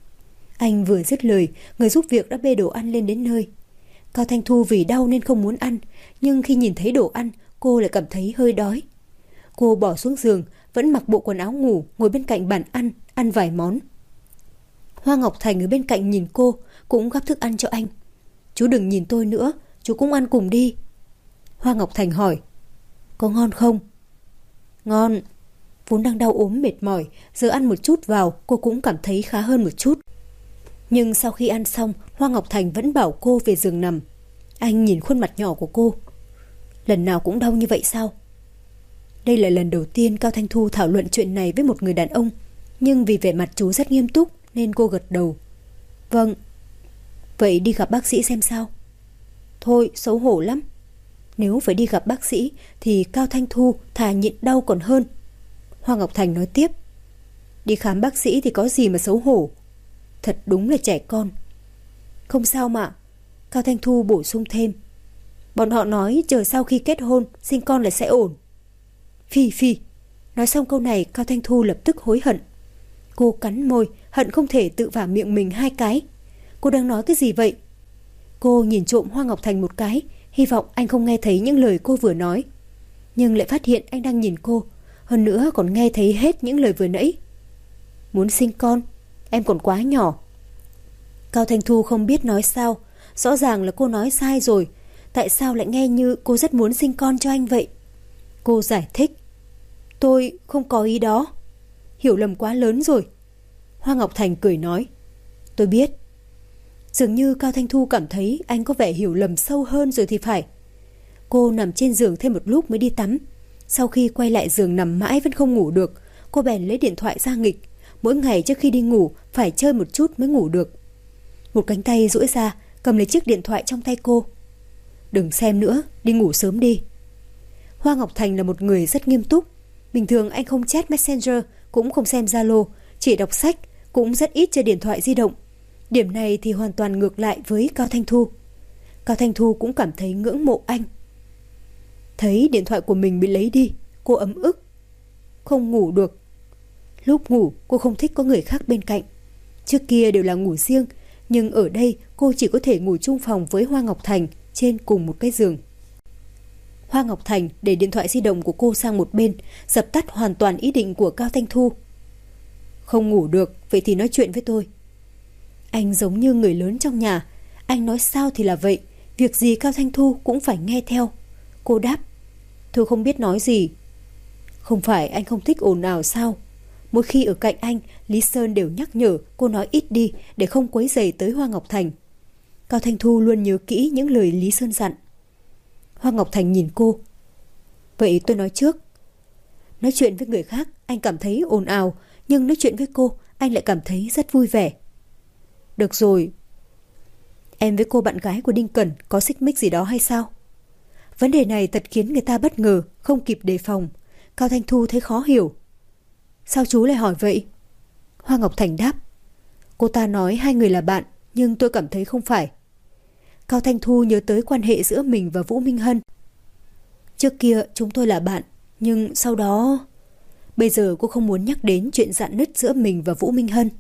Anh vừa dứt lời, người giúp việc đã bê đồ ăn lên đến nơi. Cao Thanh Thu vì đau nên không muốn ăn, nhưng khi nhìn thấy đồ ăn, cô lại cảm thấy hơi đói. Cô bỏ xuống giường, vẫn mặc bộ quần áo ngủ, ngồi bên cạnh bàn ăn, ăn vài món. Hoa Ngọc Thành ở bên cạnh nhìn cô, cũng gắp thức ăn cho anh. Chú đừng nhìn tôi nữa, chú cũng ăn cùng đi. Hoa Ngọc Thành hỏi, có ngon không? Ngon. Vốn đang đau ốm mệt mỏi, giờ ăn một chút vào cô cũng cảm thấy khá hơn một chút. Nhưng sau khi ăn xong, Hoa Ngọc Thành vẫn bảo cô về giường nằm. Anh nhìn khuôn mặt nhỏ của cô. Lần nào cũng đau như vậy sao? Đây là lần đầu tiên Cao Thanh Thu thảo luận chuyện này với một người đàn ông, nhưng vì vẻ mặt chú rất nghiêm túc nên cô gật đầu. Vâng. Vậy đi gặp bác sĩ xem sao? Thôi, xấu hổ lắm. Nếu phải đi gặp bác sĩ thì Cao Thanh Thu thà nhịn đau còn hơn. Hoa Ngọc Thành nói tiếp, đi khám bác sĩ thì có gì mà xấu hổ. Thật đúng là trẻ con. Không sao mà. Cao Thanh Thu bổ sung thêm, bọn họ nói chờ sau khi kết hôn sinh con là sẽ ổn. Phi phi. Nói xong câu này, Cao Thanh Thu lập tức hối hận. Cô cắn môi, hận không thể tự vả miệng mình hai cái. Cô đang nói cái gì vậy? Cô nhìn trộm Hoa Ngọc Thành một cái, hy vọng anh không nghe thấy những lời cô vừa nói. Nhưng lại phát hiện anh đang nhìn cô, hơn nữa còn nghe thấy hết những lời vừa nãy. Muốn sinh con? Em còn quá nhỏ. Cao Thanh Thu không biết nói sao. Rõ ràng là cô nói sai rồi. Tại sao lại nghe như cô rất muốn sinh con cho anh vậy? Cô giải thích, tôi không có ý đó. Hiểu lầm quá lớn rồi. Hoa Ngọc Thành cười nói, tôi biết. Dường như Cao Thanh Thu cảm thấy anh có vẻ hiểu lầm sâu hơn rồi thì phải. Cô nằm trên giường thêm một lúc mới đi tắm. Sau khi quay lại giường nằm mãi vẫn không ngủ được, cô bèn lấy điện thoại ra nghịch. Mỗi ngày trước khi đi ngủ phải chơi một chút mới ngủ được. Một cánh tay duỗi ra cầm lấy chiếc điện thoại trong tay cô. Đừng xem nữa, đi ngủ sớm đi. Hoa Ngọc Thành là một người rất nghiêm túc. Bình thường anh không chat Messenger, cũng không xem Zalo, chỉ đọc sách, cũng rất ít chơi điện thoại di động. Điểm này thì hoàn toàn ngược lại với Cao Thanh Thu. Cao Thanh Thu cũng cảm thấy ngưỡng mộ anh. Thấy điện thoại của mình bị lấy đi, cô ấm ức. Không ngủ được. Lúc ngủ cô không thích có người khác bên cạnh. Trước kia đều là ngủ riêng, nhưng ở đây cô chỉ có thể ngủ chung phòng với Hoa Ngọc Thành trên cùng một cái giường. Hoa Ngọc Thành để điện thoại di động của cô sang một bên, dập tắt hoàn toàn ý định của Cao Thanh Thu. Không ngủ được, vậy thì nói chuyện với tôi. Anh giống như người lớn trong nhà, anh nói sao thì là vậy, việc gì Cao Thanh Thu cũng phải nghe theo. Cô đáp, tôi không biết nói gì. Không phải anh không thích ồn ào sao? Mỗi khi ở cạnh anh, Lý Sơn đều nhắc nhở cô nói ít đi để không quấy rầy tới Hoa Ngọc Thành. Cao Thanh Thu luôn nhớ kỹ những lời Lý Sơn dặn. Hoa Ngọc Thành nhìn cô. Vậy tôi nói trước. Nói chuyện với người khác anh cảm thấy ồn ào, nhưng nói chuyện với cô anh lại cảm thấy rất vui vẻ. Được rồi. Em với cô bạn gái của Đinh Cẩn có xích mích gì đó hay sao? Vấn đề này thật khiến người ta bất ngờ, không kịp đề phòng. Cao Thanh Thu thấy khó hiểu. Sao chú lại hỏi vậy? Hoa Ngọc Thành đáp, cô ta nói hai người là bạn, nhưng tôi cảm thấy không phải. Cao Thanh Thu nhớ tới quan hệ giữa mình và Vũ Minh Hân. Trước kia chúng tôi là bạn, nhưng sau đó... Bây giờ cô không muốn nhắc đến chuyện rạn nứt giữa mình và Vũ Minh Hân.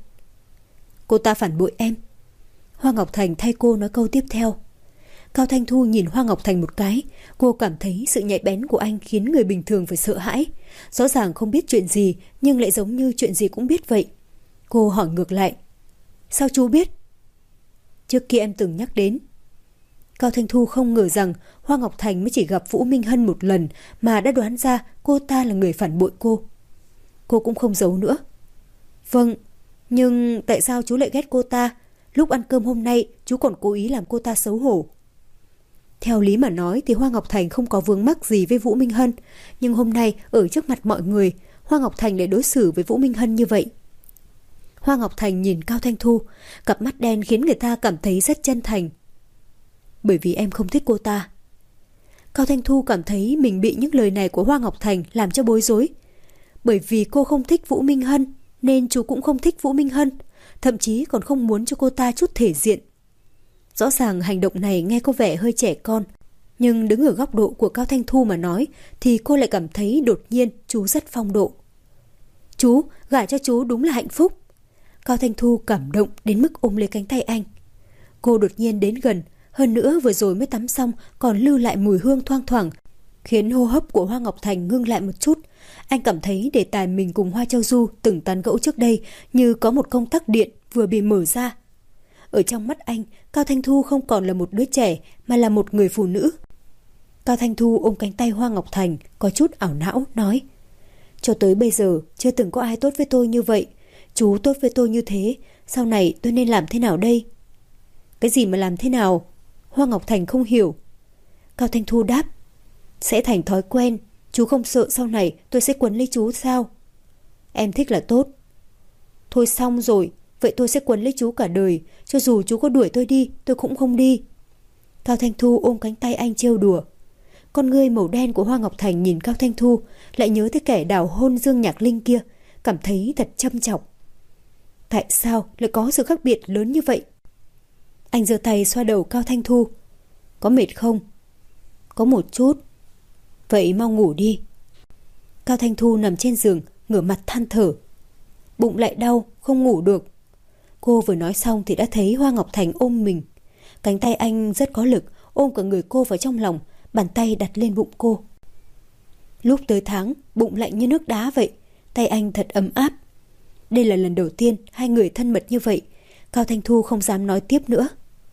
Cô ta phản bội em. Hoa Ngọc Thành thay cô nói câu tiếp theo. Cao Thanh Thu nhìn Hoa Ngọc Thành một cái. Cô cảm thấy sự nhạy bén của anh khiến người bình thường phải sợ hãi. Rõ ràng không biết chuyện gì, nhưng lại giống như chuyện gì cũng biết vậy. Cô hỏi ngược lại. Sao chú biết? Trước kia em từng nhắc đến. Cao Thanh Thu không ngờ rằng Hoa Ngọc Thành mới chỉ gặp Vũ Minh Hân một lần mà đã đoán ra cô ta là người phản bội cô. Cô cũng không giấu nữa. Vâng, nhưng tại sao chú lại ghét cô ta? Lúc ăn cơm hôm nay chú còn cố ý làm cô ta xấu hổ. Theo lý mà nói thì Hoa Ngọc Thành không có vướng mắc gì với Vũ Minh Hân, nhưng hôm nay ở trước mặt mọi người, Hoa Ngọc Thành lại đối xử với Vũ Minh Hân như vậy. Hoa Ngọc Thành nhìn Cao Thanh Thu, cặp mắt đen khiến người ta cảm thấy rất chân thành. Bởi vì em không thích cô ta. Cao Thanh Thu cảm thấy mình bị những lời này của Hoa Ngọc Thành làm cho bối rối. Bởi vì cô không thích Vũ Minh Hân nên chú cũng không thích Vũ Minh Hân, thậm chí còn không muốn cho cô ta chút thể diện. Rõ ràng hành động này nghe có vẻ hơi trẻ con, nhưng đứng ở góc độ của Cao Thanh Thu mà nói thì cô lại cảm thấy đột nhiên chú rất phong độ. Chú, gả cho chú đúng là hạnh phúc. Cao Thanh Thu cảm động đến mức ôm lấy cánh tay anh. Cô đột nhiên đến gần, hơn nữa vừa rồi mới tắm xong còn lưu lại mùi hương thoang thoảng, khiến hô hấp của Hoa Ngọc Thành ngưng lại một chút. Anh cảm thấy đề tài mình cùng Hoa Châu Du từng tán gẫu trước đây như có một công tắc điện vừa bị mở ra. Ở trong mắt anh, Cao Thanh Thu không còn là một đứa trẻ mà là một người phụ nữ. Cao Thanh Thu ôm cánh tay Hoa Ngọc Thành, có chút ảo não, nói: Cho tới bây giờ chưa từng có ai tốt với tôi như vậy. Chú tốt với tôi như thế, sau này tôi nên làm thế nào đây? Cái gì mà làm thế nào? Hoa Ngọc Thành không hiểu. Cao Thanh Thu đáp: Sẽ thành thói quen. Chú không sợ sau này tôi sẽ quấn lấy chú sao? Em thích là tốt. Thôi xong rồi, vậy tôi sẽ quấn lấy chú cả đời. Cho dù chú có đuổi tôi đi, tôi cũng không đi. Cao Thanh Thu ôm cánh tay anh trêu đùa. Con ngươi màu đen của Hoa Ngọc Thành nhìn Cao Thanh Thu, lại nhớ tới kẻ đào hôn Dương Nhạc Linh kia, cảm thấy thật châm chọc. Tại sao lại có sự khác biệt lớn như vậy? Anh giơ tay xoa đầu Cao Thanh Thu. Có mệt không? Có một chút. Vậy mau ngủ đi. Cao Thanh Thu nằm trên giường, ngửa mặt than thở. Bụng lại đau, không ngủ được. Cô vừa nói xong thì đã thấy Hoa Ngọc Thành ôm mình. Cánh tay anh rất có lực, ôm cả người cô vào trong lòng, bàn tay đặt lên bụng cô. Lúc tới tháng, bụng lạnh như nước đá vậy. Tay anh thật ấm áp. Đây là lần đầu tiên hai người thân mật như vậy. Cao Thanh Thu không dám nói tiếp nữa.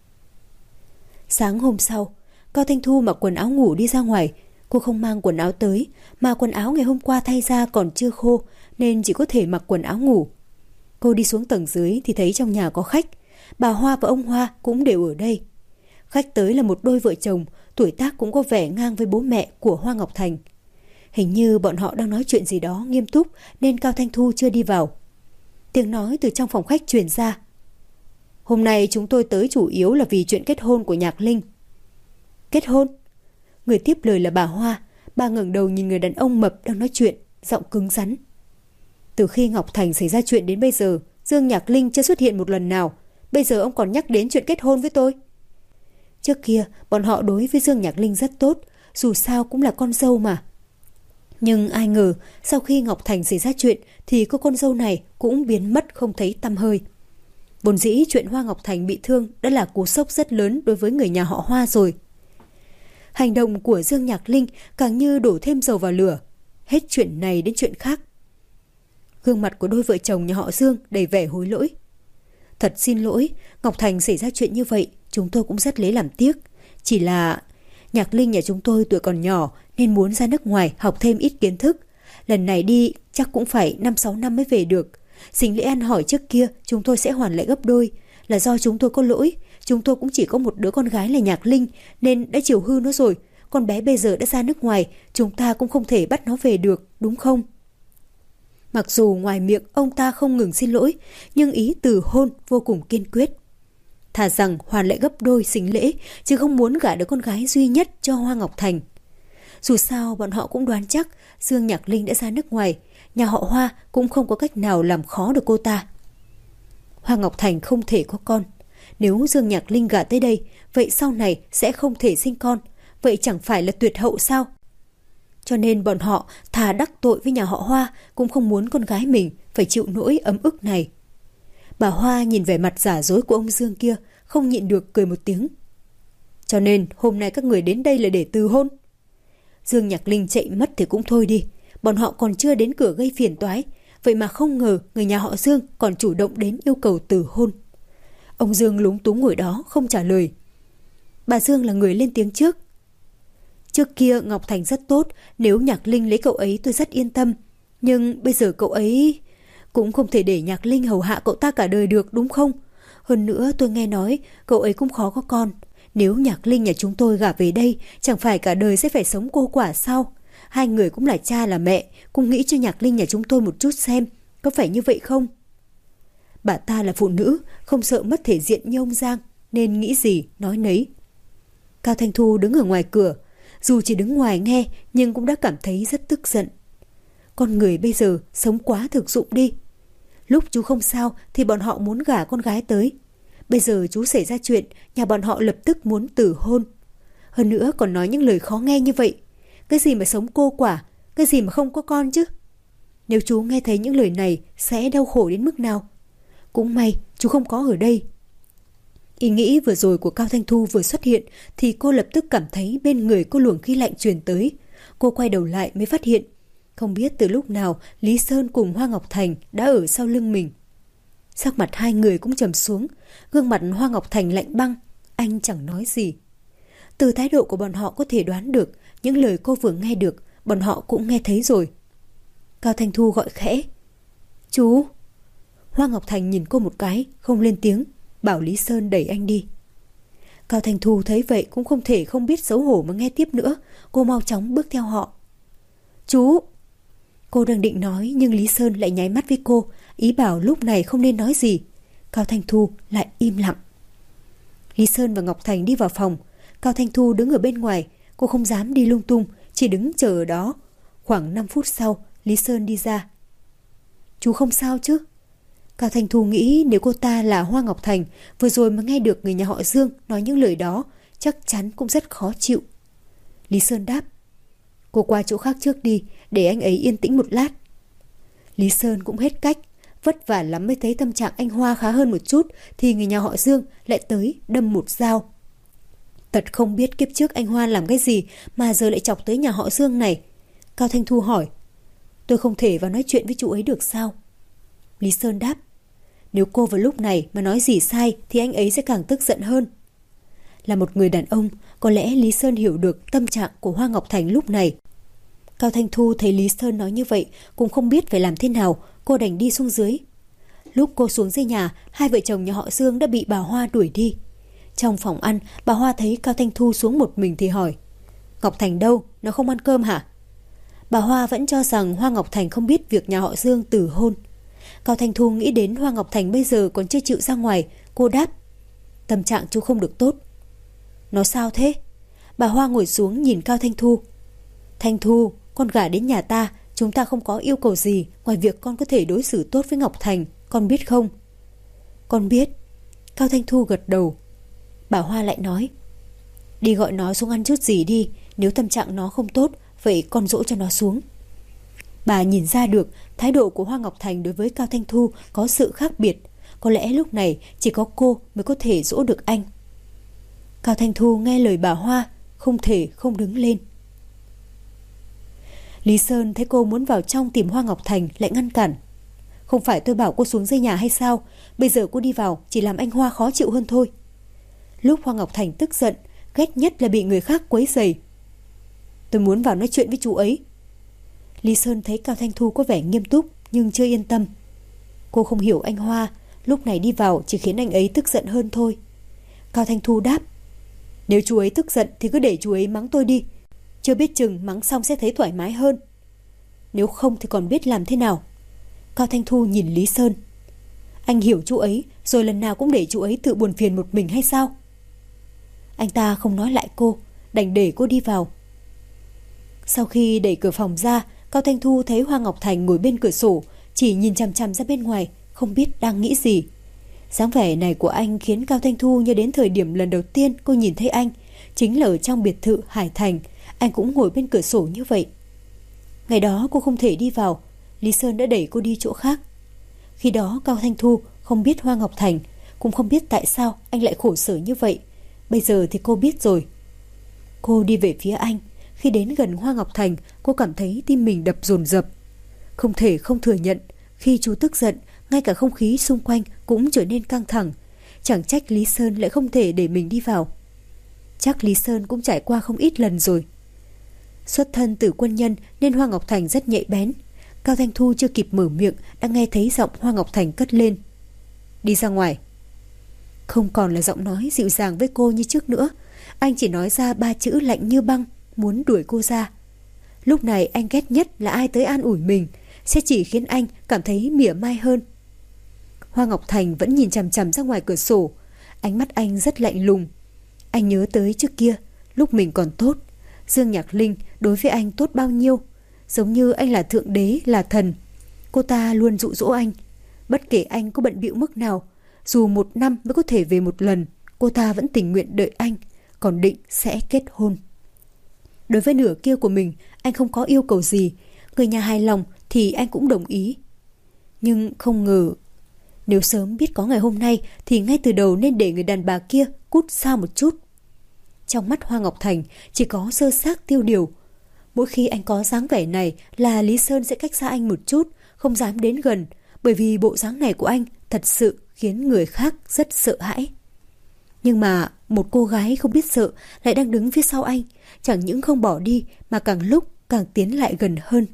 Sáng hôm sau, Cao Thanh Thu mặc quần áo ngủ đi ra ngoài. Cô không mang quần áo tới, mà quần áo ngày hôm qua thay ra còn chưa khô, nên chỉ có thể mặc quần áo ngủ. Cô đi xuống tầng dưới thì thấy trong nhà có khách. Bà Hoa và ông Hoa cũng đều ở đây. Khách tới là một đôi vợ chồng, tuổi tác cũng có vẻ ngang với bố mẹ của Hoa Ngọc Thành. Hình như bọn họ đang nói chuyện gì đó nghiêm túc nên Cao Thanh Thu chưa đi vào. Tiếng nói từ trong phòng khách truyền ra. Hôm nay chúng tôi tới chủ yếu là vì chuyện kết hôn của Nhạc Linh. Kết hôn? Người tiếp lời là bà Hoa. Bà ngẩng đầu nhìn người đàn ông mập đang nói chuyện, giọng cứng rắn. Từ khi Ngọc Thành xảy ra chuyện đến bây giờ, Dương Nhạc Linh chưa xuất hiện một lần nào. Bây giờ ông còn nhắc đến chuyện kết hôn với tôi. Trước kia bọn họ đối với Dương Nhạc Linh rất tốt, dù sao cũng là con dâu mà. Nhưng ai ngờ sau khi Ngọc Thành xảy ra chuyện thì cô con dâu này cũng biến mất không thấy tăm hơi. Vốn dĩ chuyện Hoa Ngọc Thành bị thương đã là cú sốc rất lớn đối với người nhà họ Hoa rồi. Hành động của Dương Nhạc Linh càng như đổ thêm dầu vào lửa, hết chuyện này đến chuyện khác. Gương mặt của đôi vợ chồng nhà họ Dương đầy vẻ hối lỗi. Thật xin lỗi, Ngọc Thành xảy ra chuyện như vậy, chúng tôi cũng rất lấy làm tiếc. Chỉ là Nhạc Linh nhà chúng tôi tuổi còn nhỏ nên muốn ra nước ngoài học thêm ít kiến thức. Lần này đi chắc cũng phải năm sáu năm mới về được. Sinh lễ ăn hỏi trước kia chúng tôi sẽ hoàn lại gấp đôi. Là do chúng tôi có lỗi. Chúng tôi cũng chỉ có một đứa con gái là Nhạc Linh nên đã chiều hư nó rồi. Con bé bây giờ đã ra nước ngoài, chúng ta cũng không thể bắt nó về được, đúng không? Mặc dù ngoài miệng ông ta không ngừng xin lỗi, nhưng ý từ hôn vô cùng kiên quyết. Thà rằng hoàn lại gấp đôi sinh lễ, chứ không muốn gả đứa con gái duy nhất cho Hoa Ngọc Thành. Dù sao bọn họ cũng đoán chắc Dương Nhạc Linh đã ra nước ngoài, nhà họ Hoa cũng không có cách nào làm khó được cô ta. Hoa Ngọc Thành không thể có con. Nếu Dương Nhạc Linh gả tới đây, vậy sau này sẽ không thể sinh con. Vậy chẳng phải là tuyệt hậu sao? Cho nên bọn họ thà đắc tội với nhà họ Hoa cũng không muốn con gái mình phải chịu nỗi ấm ức này. Bà Hoa nhìn vẻ mặt giả dối của ông Dương kia, không nhịn được cười một tiếng. Cho nên hôm nay các người đến đây là để từ hôn. Dương Nhạc Linh chạy mất thì cũng thôi đi, bọn họ còn chưa đến cửa gây phiền toái, vậy mà không ngờ người nhà họ Dương còn chủ động đến yêu cầu từ hôn. Ông Dương lúng túng ngồi đó không trả lời. Bà Dương là người lên tiếng trước. Trước kia Ngọc Thành rất tốt, nếu Nhạc Linh lấy cậu ấy tôi rất yên tâm. Nhưng bây giờ cậu ấy cũng không thể để Nhạc Linh hầu hạ cậu ta cả đời được, đúng không? Hơn nữa tôi nghe nói cậu ấy cũng khó có con. Nếu Nhạc Linh nhà chúng tôi gả về đây, chẳng phải cả đời sẽ phải sống cô quả sao? Hai người cũng là cha là mẹ, cũng nghĩ cho Nhạc Linh nhà chúng tôi một chút xem, có phải như vậy không? Bà ta là phụ nữ, không sợ mất thể diện như ông Giang, nên nghĩ gì nói nấy. Cao Thanh Thu đứng ở ngoài cửa, dù chỉ đứng ngoài nghe nhưng cũng đã cảm thấy rất tức giận. Con người bây giờ sống quá thực dụng đi. Lúc chú không sao thì bọn họ muốn gả con gái tới. Bây giờ chú xảy ra chuyện, nhà bọn họ lập tức muốn từ hôn. Hơn nữa còn nói những lời khó nghe như vậy. Cái gì mà sống cô quả, cái gì mà không có con chứ? Nếu chú nghe thấy những lời này sẽ đau khổ đến mức nào? Cũng may chú không có ở đây. Ý nghĩ vừa rồi của Cao Thanh Thu vừa xuất hiện thì cô lập tức cảm thấy bên người cô luồng khí lạnh truyền tới. Cô quay đầu lại mới phát hiện, không biết từ lúc nào Lý Sơn cùng Hoa Ngọc Thành đã ở sau lưng mình. Sắc mặt hai người cũng trầm xuống, gương mặt Hoa Ngọc Thành lạnh băng, anh chẳng nói gì. Từ thái độ của bọn họ có thể đoán được, những lời cô vừa nghe được, bọn họ cũng nghe thấy rồi. Cao Thanh Thu gọi khẽ. Chú! Hoa Ngọc Thành nhìn cô một cái, không lên tiếng, bảo Lý Sơn đẩy anh đi. Cao Thanh Thu thấy vậy cũng không thể không biết xấu hổ mà nghe tiếp nữa, cô mau chóng bước theo họ. Chú! Cô đang định nói nhưng Lý Sơn lại nháy mắt với cô, ý bảo lúc này không nên nói gì. Cao Thanh Thu lại im lặng. Lý Sơn và Ngọc Thành đi vào phòng, Cao Thanh Thu đứng ở bên ngoài, cô không dám đi lung tung, chỉ đứng chờ ở đó. Khoảng năm phút sau, Lý Sơn đi ra. Chú không sao chứ? Cao Thanh Thu nghĩ nếu cô ta là Hoa Ngọc Thành, vừa rồi mà nghe được người nhà họ Dương nói những lời đó, chắc chắn cũng rất khó chịu. Lý Sơn đáp. Cô qua chỗ khác trước đi, để anh ấy yên tĩnh một lát. Lý Sơn cũng hết cách, vất vả lắm mới thấy tâm trạng anh Hoa khá hơn một chút, thì người nhà họ Dương lại tới đâm một dao. Thật không biết kiếp trước anh Hoa làm cái gì mà giờ lại chọc tới nhà họ Dương này. Cao Thanh Thu hỏi. Tôi không thể vào nói chuyện với chú ấy được sao? Lý Sơn đáp. Nếu cô vào lúc này mà nói gì sai thì anh ấy sẽ càng tức giận hơn. Là một người đàn ông, có lẽ Lý Sơn hiểu được tâm trạng của Hoa Ngọc Thành lúc này. Cao Thanh Thu thấy Lý Sơn nói như vậy cũng không biết phải làm thế nào, cô đành đi xuống dưới. Lúc cô xuống dưới nhà, hai vợ chồng nhà họ Dương đã bị bà Hoa đuổi đi. Trong phòng ăn, bà Hoa thấy Cao Thanh Thu xuống một mình thì hỏi. Ngọc Thành đâu? Nó không ăn cơm hả? Bà Hoa vẫn cho rằng Hoa Ngọc Thành không biết việc nhà họ Dương từ hôn. Cao Thanh Thu nghĩ đến Hoa Ngọc Thành bây giờ còn chưa chịu ra ngoài, cô đáp. Tâm trạng chú không được tốt. Nó sao thế? Bà Hoa ngồi xuống nhìn Cao Thanh Thu. Thanh Thu, con gả đến nhà ta, chúng ta không có yêu cầu gì ngoài việc con có thể đối xử tốt với Ngọc Thành, con biết không? Con biết. Cao Thanh Thu gật đầu. Bà Hoa lại nói. Đi gọi nó xuống ăn chút gì đi, nếu tâm trạng nó không tốt, vậy con dỗ cho nó xuống. Bà nhìn ra được thái độ của Hoa Ngọc Thành đối với Cao Thanh Thu có sự khác biệt. Có lẽ lúc này chỉ có cô mới có thể dỗ được anh. Cao Thanh Thu nghe lời bà Hoa, không thể không đứng lên. Lý Sơn thấy cô muốn vào trong tìm Hoa Ngọc Thành lại ngăn cản. Không phải tôi bảo cô xuống dưới nhà hay sao? Bây giờ cô đi vào chỉ làm anh Hoa khó chịu hơn thôi. Lúc Hoa Ngọc Thành tức giận, ghét nhất là bị người khác quấy rầy. Tôi muốn vào nói chuyện với chú ấy. Lý Sơn thấy Cao Thanh Thu có vẻ nghiêm túc nhưng chưa yên tâm. Cô không hiểu anh Hoa, lúc này đi vào chỉ khiến anh ấy tức giận hơn thôi. Cao Thanh Thu đáp. Nếu chú ấy tức giận thì cứ để chú ấy mắng tôi đi. Chưa biết chừng mắng xong sẽ thấy thoải mái hơn. Nếu không thì còn biết làm thế nào? Cao Thanh Thu nhìn Lý Sơn. Anh hiểu chú ấy, rồi lần nào cũng để chú ấy tự buồn phiền một mình hay sao? Anh ta không nói lại cô, đành để cô đi vào. Sau khi đẩy cửa phòng ra, Cao Thanh Thu thấy Hoa Ngọc Thành ngồi bên cửa sổ, chỉ nhìn chằm chằm ra bên ngoài, không biết đang nghĩ gì. Dáng vẻ này của anh khiến Cao Thanh Thu nhớ đến thời điểm lần đầu tiên cô nhìn thấy anh, chính là ở trong biệt thự Hải Thành. Anh cũng ngồi bên cửa sổ như vậy. Ngày đó cô không thể đi vào, Lý Sơn đã đẩy cô đi chỗ khác. Khi đó Cao Thanh Thu không biết Hoa Ngọc Thành, cũng không biết tại sao anh lại khổ sở như vậy. Bây giờ thì cô biết rồi. Cô đi về phía anh. Khi đến gần Hoa Ngọc Thành, cô cảm thấy tim mình đập dồn dập. Không thể không thừa nhận, khi chú tức giận, ngay cả không khí xung quanh cũng trở nên căng thẳng. Chẳng trách Lý Sơn lại không thể để mình đi vào. Chắc Lý Sơn cũng trải qua không ít lần rồi. Xuất thân từ quân nhân nên Hoa Ngọc Thành rất nhạy bén. Cao Thanh Thu chưa kịp mở miệng đã nghe thấy giọng Hoa Ngọc Thành cất lên: "Đi ra ngoài." Không còn là giọng nói dịu dàng với cô như trước nữa. Anh chỉ nói ra ba chữ lạnh như băng, muốn đuổi cô ra. Lúc này anh ghét nhất là ai tới an ủi mình, sẽ chỉ khiến anh cảm thấy mỉa mai hơn. Hoa Ngọc Thành vẫn nhìn chằm chằm ra ngoài cửa sổ. Ánh mắt anh rất lạnh lùng. Anh nhớ tới trước kia, lúc mình còn tốt, Dương Nhạc Linh đối với anh tốt bao nhiêu, giống như anh là thượng đế, là thần. Cô ta luôn dụ dỗ anh. Bất kể anh có bận bịu mức nào, dù một năm mới có thể về một lần, cô ta vẫn tình nguyện đợi anh, còn định sẽ kết hôn. Đối với nửa kia của mình, anh không có yêu cầu gì. Người nhà hài lòng thì anh cũng đồng ý. Nhưng không ngờ, nếu sớm biết có ngày hôm nay thì ngay từ đầu nên để người đàn bà kia cút xa một chút. Trong mắt Hoa Ngọc Thành chỉ có sơ xác tiêu điều. Mỗi khi anh có dáng vẻ này là Lý Sơn sẽ cách xa anh một chút, không dám đến gần, bởi vì bộ dáng này của anh thật sự khiến người khác rất sợ hãi. Nhưng mà một cô gái không biết sợ lại đang đứng phía sau anh, chẳng những không bỏ đi mà càng lúc càng tiến lại gần hơn.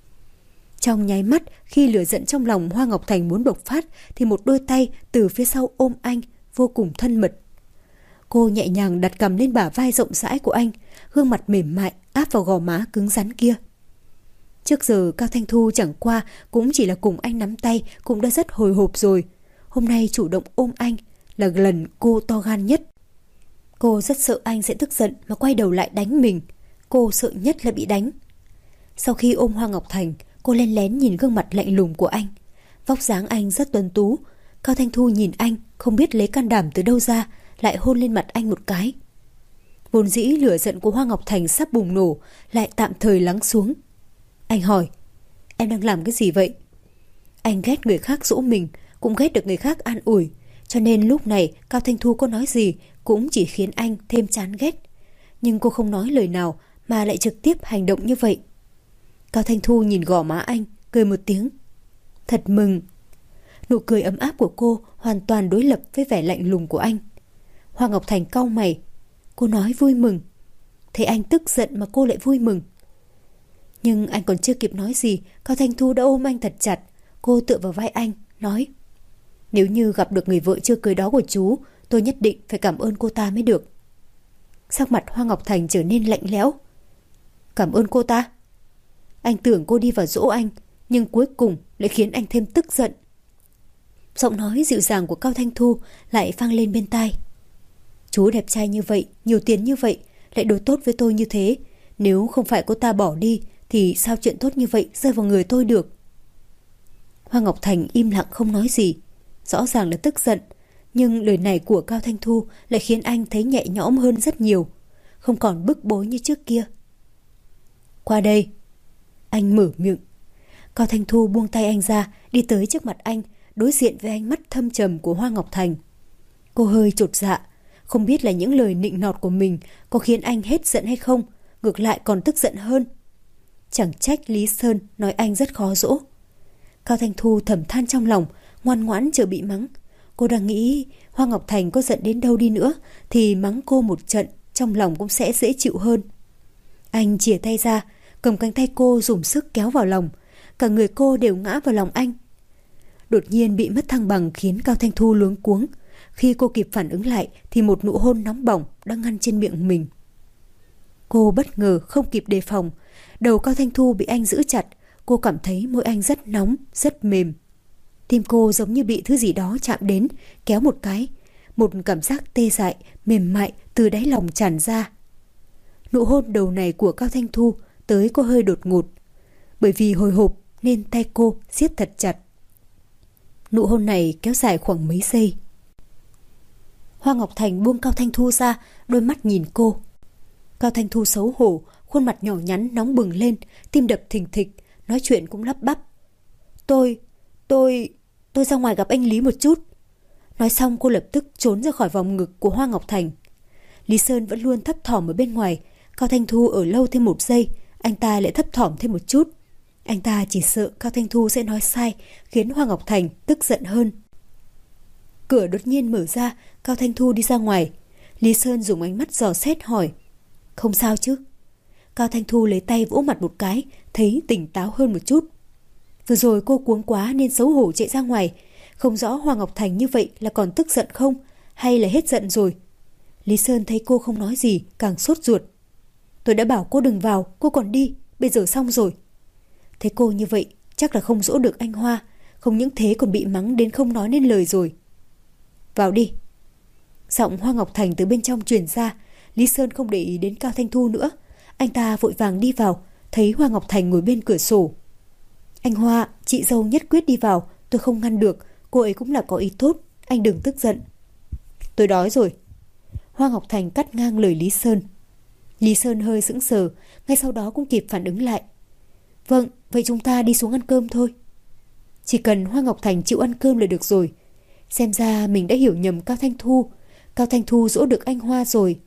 Trong nháy mắt, khi lửa giận trong lòng Hoa Ngọc Thành muốn bộc phát thì một đôi tay từ phía sau ôm anh vô cùng thân mật. Cô nhẹ nhàng đặt cằm lên bả vai rộng rãi của anh, gương mặt mềm mại áp vào gò má cứng rắn kia. Trước giờ Cao Thanh Thu chẳng qua cũng chỉ là cùng anh nắm tay cũng đã rất hồi hộp rồi. Hôm nay chủ động ôm anh là lần cô to gan nhất. Cô rất sợ anh sẽ tức giận mà quay đầu lại đánh mình. Cô sợ nhất là bị đánh. Sau khi ôm Hoa Ngọc Thành, cô lén lén nhìn gương mặt lạnh lùng của anh. Vóc dáng anh rất tuấn tú. Cao Thanh Thu nhìn anh, không biết lấy can đảm từ đâu ra, lại hôn lên mặt anh một cái. Vốn dĩ lửa giận của Hoa Ngọc Thành sắp bùng nổ lại tạm thời lắng xuống. Anh hỏi: "Em đang làm cái gì vậy?" Anh ghét người khác dỗ mình, cũng ghét được người khác an ủi, cho nên lúc này Cao Thanh Thu có nói gì cũng chỉ khiến anh thêm chán ghét. Nhưng cô không nói lời nào mà lại trực tiếp hành động như vậy. Cao Thanh Thu nhìn gò má anh, cười một tiếng: "Thật mừng." Nụ cười ấm áp của cô hoàn toàn đối lập với vẻ lạnh lùng của anh. Hoa Ngọc Thành cau mày. Cô nói vui mừng. Thấy anh tức giận mà cô lại vui mừng. Nhưng anh còn chưa kịp nói gì, Cao Thanh Thu đã ôm anh thật chặt. Cô tựa vào vai anh, nói: "Nếu như gặp được người vợ chưa cưới đó của chú, tôi nhất định phải cảm ơn cô ta mới được." Sắc mặt Hoa Ngọc Thành trở nên lạnh lẽo. "Cảm ơn cô ta?" Anh tưởng cô đi vào dỗ anh, nhưng cuối cùng lại khiến anh thêm tức giận. Giọng nói dịu dàng của Cao Thanh Thu lại vang lên bên tai: "Chú đẹp trai như vậy, nhiều tiền như vậy, lại đối tốt với tôi như thế. Nếu không phải cô ta bỏ đi thì sao chuyện tốt như vậy rơi vào người tôi được?" Hoa Ngọc Thành im lặng không nói gì. Rõ ràng là tức giận, nhưng lời này của Cao Thanh Thu lại khiến anh thấy nhẹ nhõm hơn rất nhiều, không còn bức bối như trước kia. "Qua đây." Anh mở miệng. Cao Thanh Thu buông tay anh ra, đi tới trước mặt anh, đối diện với ánh mắt thâm trầm của Hoa Ngọc Thành. Cô hơi chột dạ, không biết là những lời nịnh nọt của mình có khiến anh hết giận hay không, ngược lại còn tức giận hơn. Chẳng trách Lý Sơn nói anh rất khó dỗ. Cao Thanh Thu thầm than trong lòng, ngoan ngoãn chờ bị mắng. Cô đang nghĩ Hoa Ngọc Thành có giận đến đâu đi nữa thì mắng cô một trận, trong lòng cũng sẽ dễ chịu hơn. Anh chìa tay ra, cầm cánh tay cô dùng sức kéo vào lòng. Cả người cô đều ngã vào lòng anh. Đột nhiên bị mất thăng bằng khiến Cao Thanh Thu luống cuống. Khi cô kịp phản ứng lại thì một nụ hôn nóng bỏng đang ngăn trên miệng mình. Cô bất ngờ không kịp đề phòng, đầu Cao Thanh Thu bị anh giữ chặt. Cô cảm thấy môi anh rất nóng, rất mềm. Tim cô giống như bị thứ gì đó chạm đến, kéo một cái. Một cảm giác tê dại, mềm mại từ đáy lòng tràn ra. Nụ hôn đầu này của Cao Thanh Thu tới cô hơi đột ngột. Bởi vì hồi hộp nên tay cô siết thật chặt. Nụ hôn này kéo dài khoảng mấy giây. Hoa Ngọc Thành buông Cao Thanh Thu ra, đôi mắt nhìn cô. Cao Thanh Thu xấu hổ, khuôn mặt nhỏ nhắn nóng bừng lên, tim đập thình thịch, nói chuyện cũng lắp bắp. Tôi, tôi, tôi ra ngoài gặp anh Lý một chút. Nói xong cô lập tức trốn ra khỏi vòng ngực của Hoa Ngọc Thành. Lý Sơn vẫn luôn thấp thỏm ở bên ngoài. Cao Thanh Thu ở lâu thêm một giây, anh ta lại thấp thỏm thêm một chút. Anh ta chỉ sợ Cao Thanh Thu sẽ nói sai, khiến Hoa Ngọc Thành tức giận hơn. Cửa đột nhiên mở ra, Cao Thanh Thu đi ra ngoài. Lý Sơn dùng ánh mắt dò xét hỏi. Không sao chứ? Cao Thanh Thu lấy tay vỗ mặt một cái, thấy tỉnh táo hơn một chút. Vừa rồi cô cuống quá nên xấu hổ chạy ra ngoài. Không rõ Hoa Ngọc Thành như vậy là còn tức giận không, hay là hết giận rồi? Lý Sơn thấy cô không nói gì, càng sốt ruột. Tôi đã bảo cô đừng vào, cô còn đi, bây giờ xong rồi. Thấy cô như vậy, chắc là không dỗ được anh Hoa, không những thế còn bị mắng đến không nói nên lời rồi. Vào đi. Giọng Hoa Ngọc Thành từ bên trong truyền ra. Lý Sơn không để ý đến Cao Thanh Thu nữa. Anh ta vội vàng đi vào, thấy Hoa Ngọc Thành ngồi bên cửa sổ. Anh Hoa, chị dâu nhất quyết đi vào, tôi không ngăn được, cô ấy cũng là có ý tốt, anh đừng tức giận. Tôi đói rồi. Hoa Ngọc Thành cắt ngang lời Lý Sơn. Lý Sơn hơi sững sờ, ngay sau đó cũng kịp phản ứng lại. Vâng, vậy chúng ta đi xuống ăn cơm thôi. Chỉ cần Hoa Ngọc Thành chịu ăn cơm là được rồi. Xem ra mình đã hiểu nhầm Cao Thanh Thu. Cao Thanh Thu dỗ được anh Hoa rồi.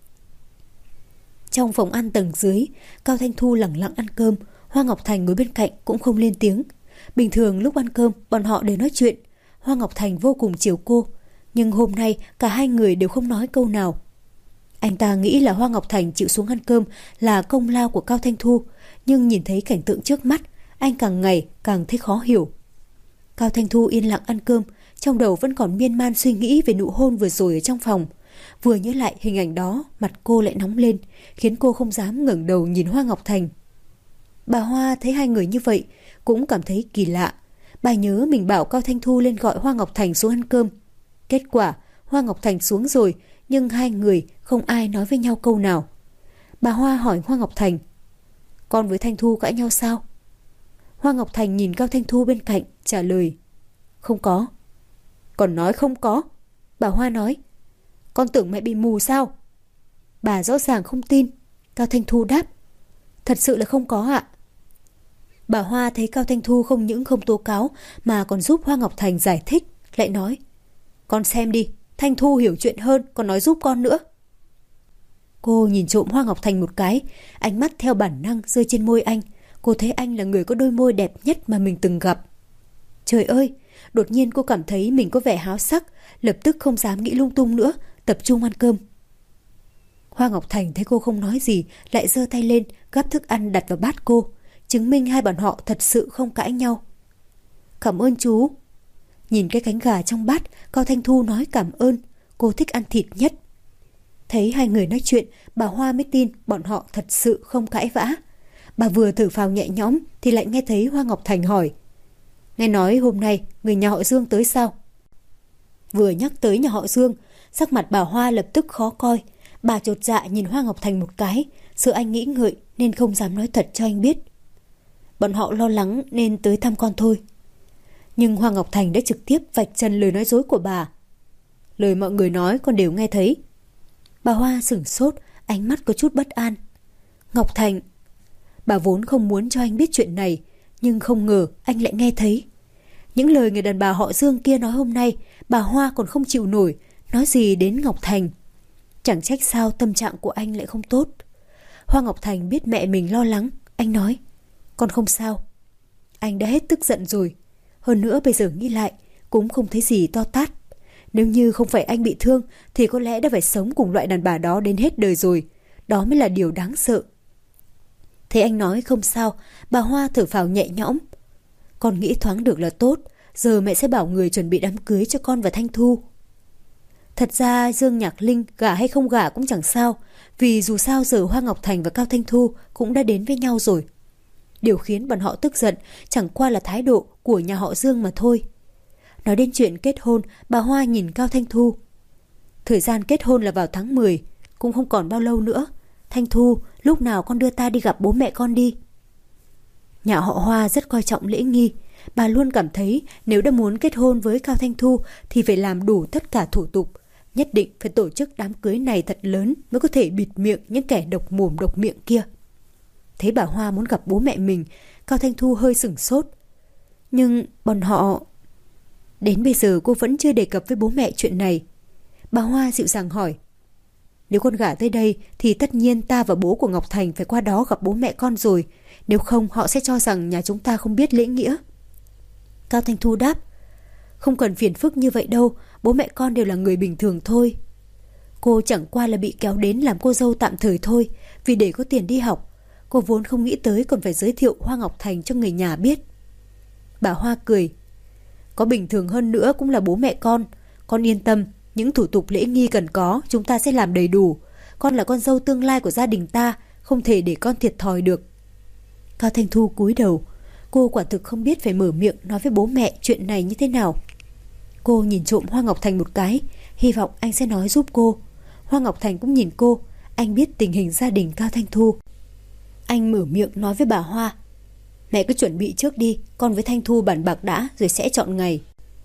Trong phòng ăn tầng dưới, Cao Thanh Thu lẳng lặng ăn cơm. Hoa Ngọc Thành ngồi bên cạnh cũng không lên tiếng. Bình thường lúc ăn cơm bọn họ đều nói chuyện. Hoa Ngọc Thành vô cùng chiều cô, nhưng hôm nay cả hai người đều không nói câu nào. Anh ta nghĩ là Hoa Ngọc Thành chịu xuống ăn cơm là công lao của Cao Thanh Thu, nhưng nhìn thấy cảnh tượng trước mắt, anh càng ngày càng thấy khó hiểu. Cao Thanh Thu yên lặng ăn cơm, trong đầu vẫn còn miên man suy nghĩ về nụ hôn vừa rồi ở trong phòng. Vừa nhớ lại hình ảnh đó, mặt cô lại nóng lên, khiến cô không dám ngẩng đầu nhìn Hoa Ngọc Thành. Bà Hoa thấy hai người như vậy cũng cảm thấy kỳ lạ. Bà nhớ mình bảo Cao Thanh Thu lên gọi Hoa Ngọc Thành xuống ăn cơm. Kết quả Hoa Ngọc Thành xuống rồi, nhưng hai người không ai nói với nhau câu nào. Bà Hoa hỏi Hoa Ngọc Thành, con với Thanh Thu cãi nhau sao? Hoa Ngọc Thành nhìn Cao Thanh Thu bên cạnh, trả lời, không có. Còn nói không có. Bà Hoa nói, con tưởng mẹ bị mù sao? Bà rõ ràng không tin. Cao Thanh Thu đáp, thật sự là không có ạ. Bà Hoa thấy Cao Thanh Thu không những không tố cáo mà còn giúp Hoa Ngọc Thành giải thích, lại nói, con xem đi, Thanh Thu hiểu chuyện hơn, còn nói giúp con nữa. Cô nhìn trộm Hoa Ngọc Thành một cái, ánh mắt theo bản năng rơi trên môi anh. Cô thấy anh là người có đôi môi đẹp nhất mà mình từng gặp. Trời ơi, đột nhiên cô cảm thấy mình có vẻ háo sắc, lập tức không dám nghĩ lung tung nữa, tập trung ăn cơm. Hoa Ngọc Thành thấy cô không nói gì, lại giơ tay lên gắp thức ăn đặt vào bát cô, chứng minh hai bọn họ thật sự không cãi nhau. Cảm ơn chú. Nhìn cái cánh gà trong bát, Cao Thanh Thu nói cảm ơn, cô thích ăn thịt nhất. Thấy hai người nói chuyện, bà Hoa mới tin bọn họ thật sự không cãi vã. Bà vừa thở phào nhẹ nhõm thì lại nghe thấy Hoa Ngọc Thành hỏi, nghe nói hôm nay người nhà họ Dương tới sao? Vừa nhắc tới nhà họ Dương, sắc mặt bà Hoa lập tức khó coi. Bà chột dạ nhìn Hoa Ngọc Thành một cái, sợ anh nghĩ ngợi nên không dám nói thật cho anh biết. Bọn họ lo lắng nên tới thăm con thôi. Nhưng Hoa Ngọc Thành đã trực tiếp vạch trần lời nói dối của bà. Lời mọi người nói con đều nghe thấy. Bà Hoa sửng sốt, ánh mắt có chút bất an. Ngọc Thành, bà vốn không muốn cho anh biết chuyện này, nhưng không ngờ anh lại nghe thấy. Những lời người đàn bà họ Dương kia nói hôm nay, bà Hoa còn không chịu nổi, nói gì đến Ngọc Thành. Chẳng trách sao tâm trạng của anh lại không tốt. Hoa Ngọc Thành biết mẹ mình lo lắng, anh nói, con không sao. Anh đã hết tức giận rồi. Hơn nữa bây giờ nghĩ lại cũng không thấy gì to tát. Nếu như không phải anh bị thương thì có lẽ đã phải sống cùng loại đàn bà đó đến hết đời rồi. Đó mới là điều đáng sợ. Thấy anh nói không sao, bà Hoa thở phào nhẹ nhõm. Con nghĩ thoáng được là tốt. Giờ mẹ sẽ bảo người chuẩn bị đám cưới cho con và Thanh Thu. Thật ra Dương Nhạc Linh gả hay không gả cũng chẳng sao, vì dù sao giờ Hoa Ngọc Thành và Cao Thanh Thu cũng đã đến với nhau rồi. Điều khiến bọn họ tức giận chẳng qua là thái độ của nhà họ Dương mà thôi. Nói đến chuyện kết hôn, bà Hoa nhìn Cao Thanh Thu. Thời gian kết hôn là vào tháng mười, cũng không còn bao lâu nữa. Thanh Thu, lúc nào con đưa ta đi gặp bố mẹ con đi. Nhà họ Hoa rất coi trọng lễ nghi. Bà luôn cảm thấy nếu đã muốn kết hôn với Cao Thanh Thu thì phải làm đủ tất cả thủ tục. Nhất định phải tổ chức đám cưới này thật lớn mới có thể bịt miệng những kẻ độc mồm độc miệng kia. Thấy bà Hoa muốn gặp bố mẹ mình, Cao Thanh Thu hơi sửng sốt. Nhưng bọn họ... Đến bây giờ cô vẫn chưa đề cập với bố mẹ chuyện này. Bà Hoa dịu dàng hỏi. Nếu con gả tới đây thì tất nhiên ta và bố của Ngọc Thành phải qua đó gặp bố mẹ con rồi. Nếu không họ sẽ cho rằng nhà chúng ta không biết lễ nghĩa. Cao Thanh Thu đáp. Không cần phiền phức như vậy đâu, bố mẹ con đều là người bình thường thôi. Cô chẳng qua là bị kéo đến làm cô dâu tạm thời thôi, vì để có tiền đi học. Cô vốn không nghĩ tới còn phải giới thiệu Hoa Ngọc Thành cho người nhà biết. Bà Hoa cười. Có bình thường hơn nữa cũng là bố mẹ con. Con yên tâm, những thủ tục lễ nghi cần có chúng ta sẽ làm đầy đủ. Con là con dâu tương lai của gia đình ta, không thể để con thiệt thòi được. Cao Thanh Thu cúi đầu. Cô quả thực không biết phải mở miệng nói với bố mẹ chuyện này như thế nào. Cô nhìn trộm Hoa Ngọc Thành một cái, hy vọng anh sẽ nói giúp cô. Hoa Ngọc Thành cũng nhìn cô, anh biết tình hình gia đình Cao Thanh Thu. Anh mở miệng nói với bà Hoa. Mẹ cứ chuẩn bị trước đi, con với Thanh Thu bàn bạc đã rồi sẽ chọn ngày.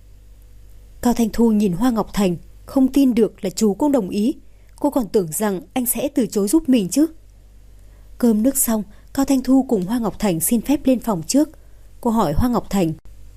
Cao Thanh Thu nhìn Hoa Ngọc Thành, không tin được là chú cũng đồng ý. Cô còn tưởng rằng anh sẽ từ chối giúp mình chứ. Cơm nước xong, Cao Thanh Thu cùng Hoa Ngọc Thành xin phép lên phòng trước. Cô hỏi Hoa Ngọc Thành.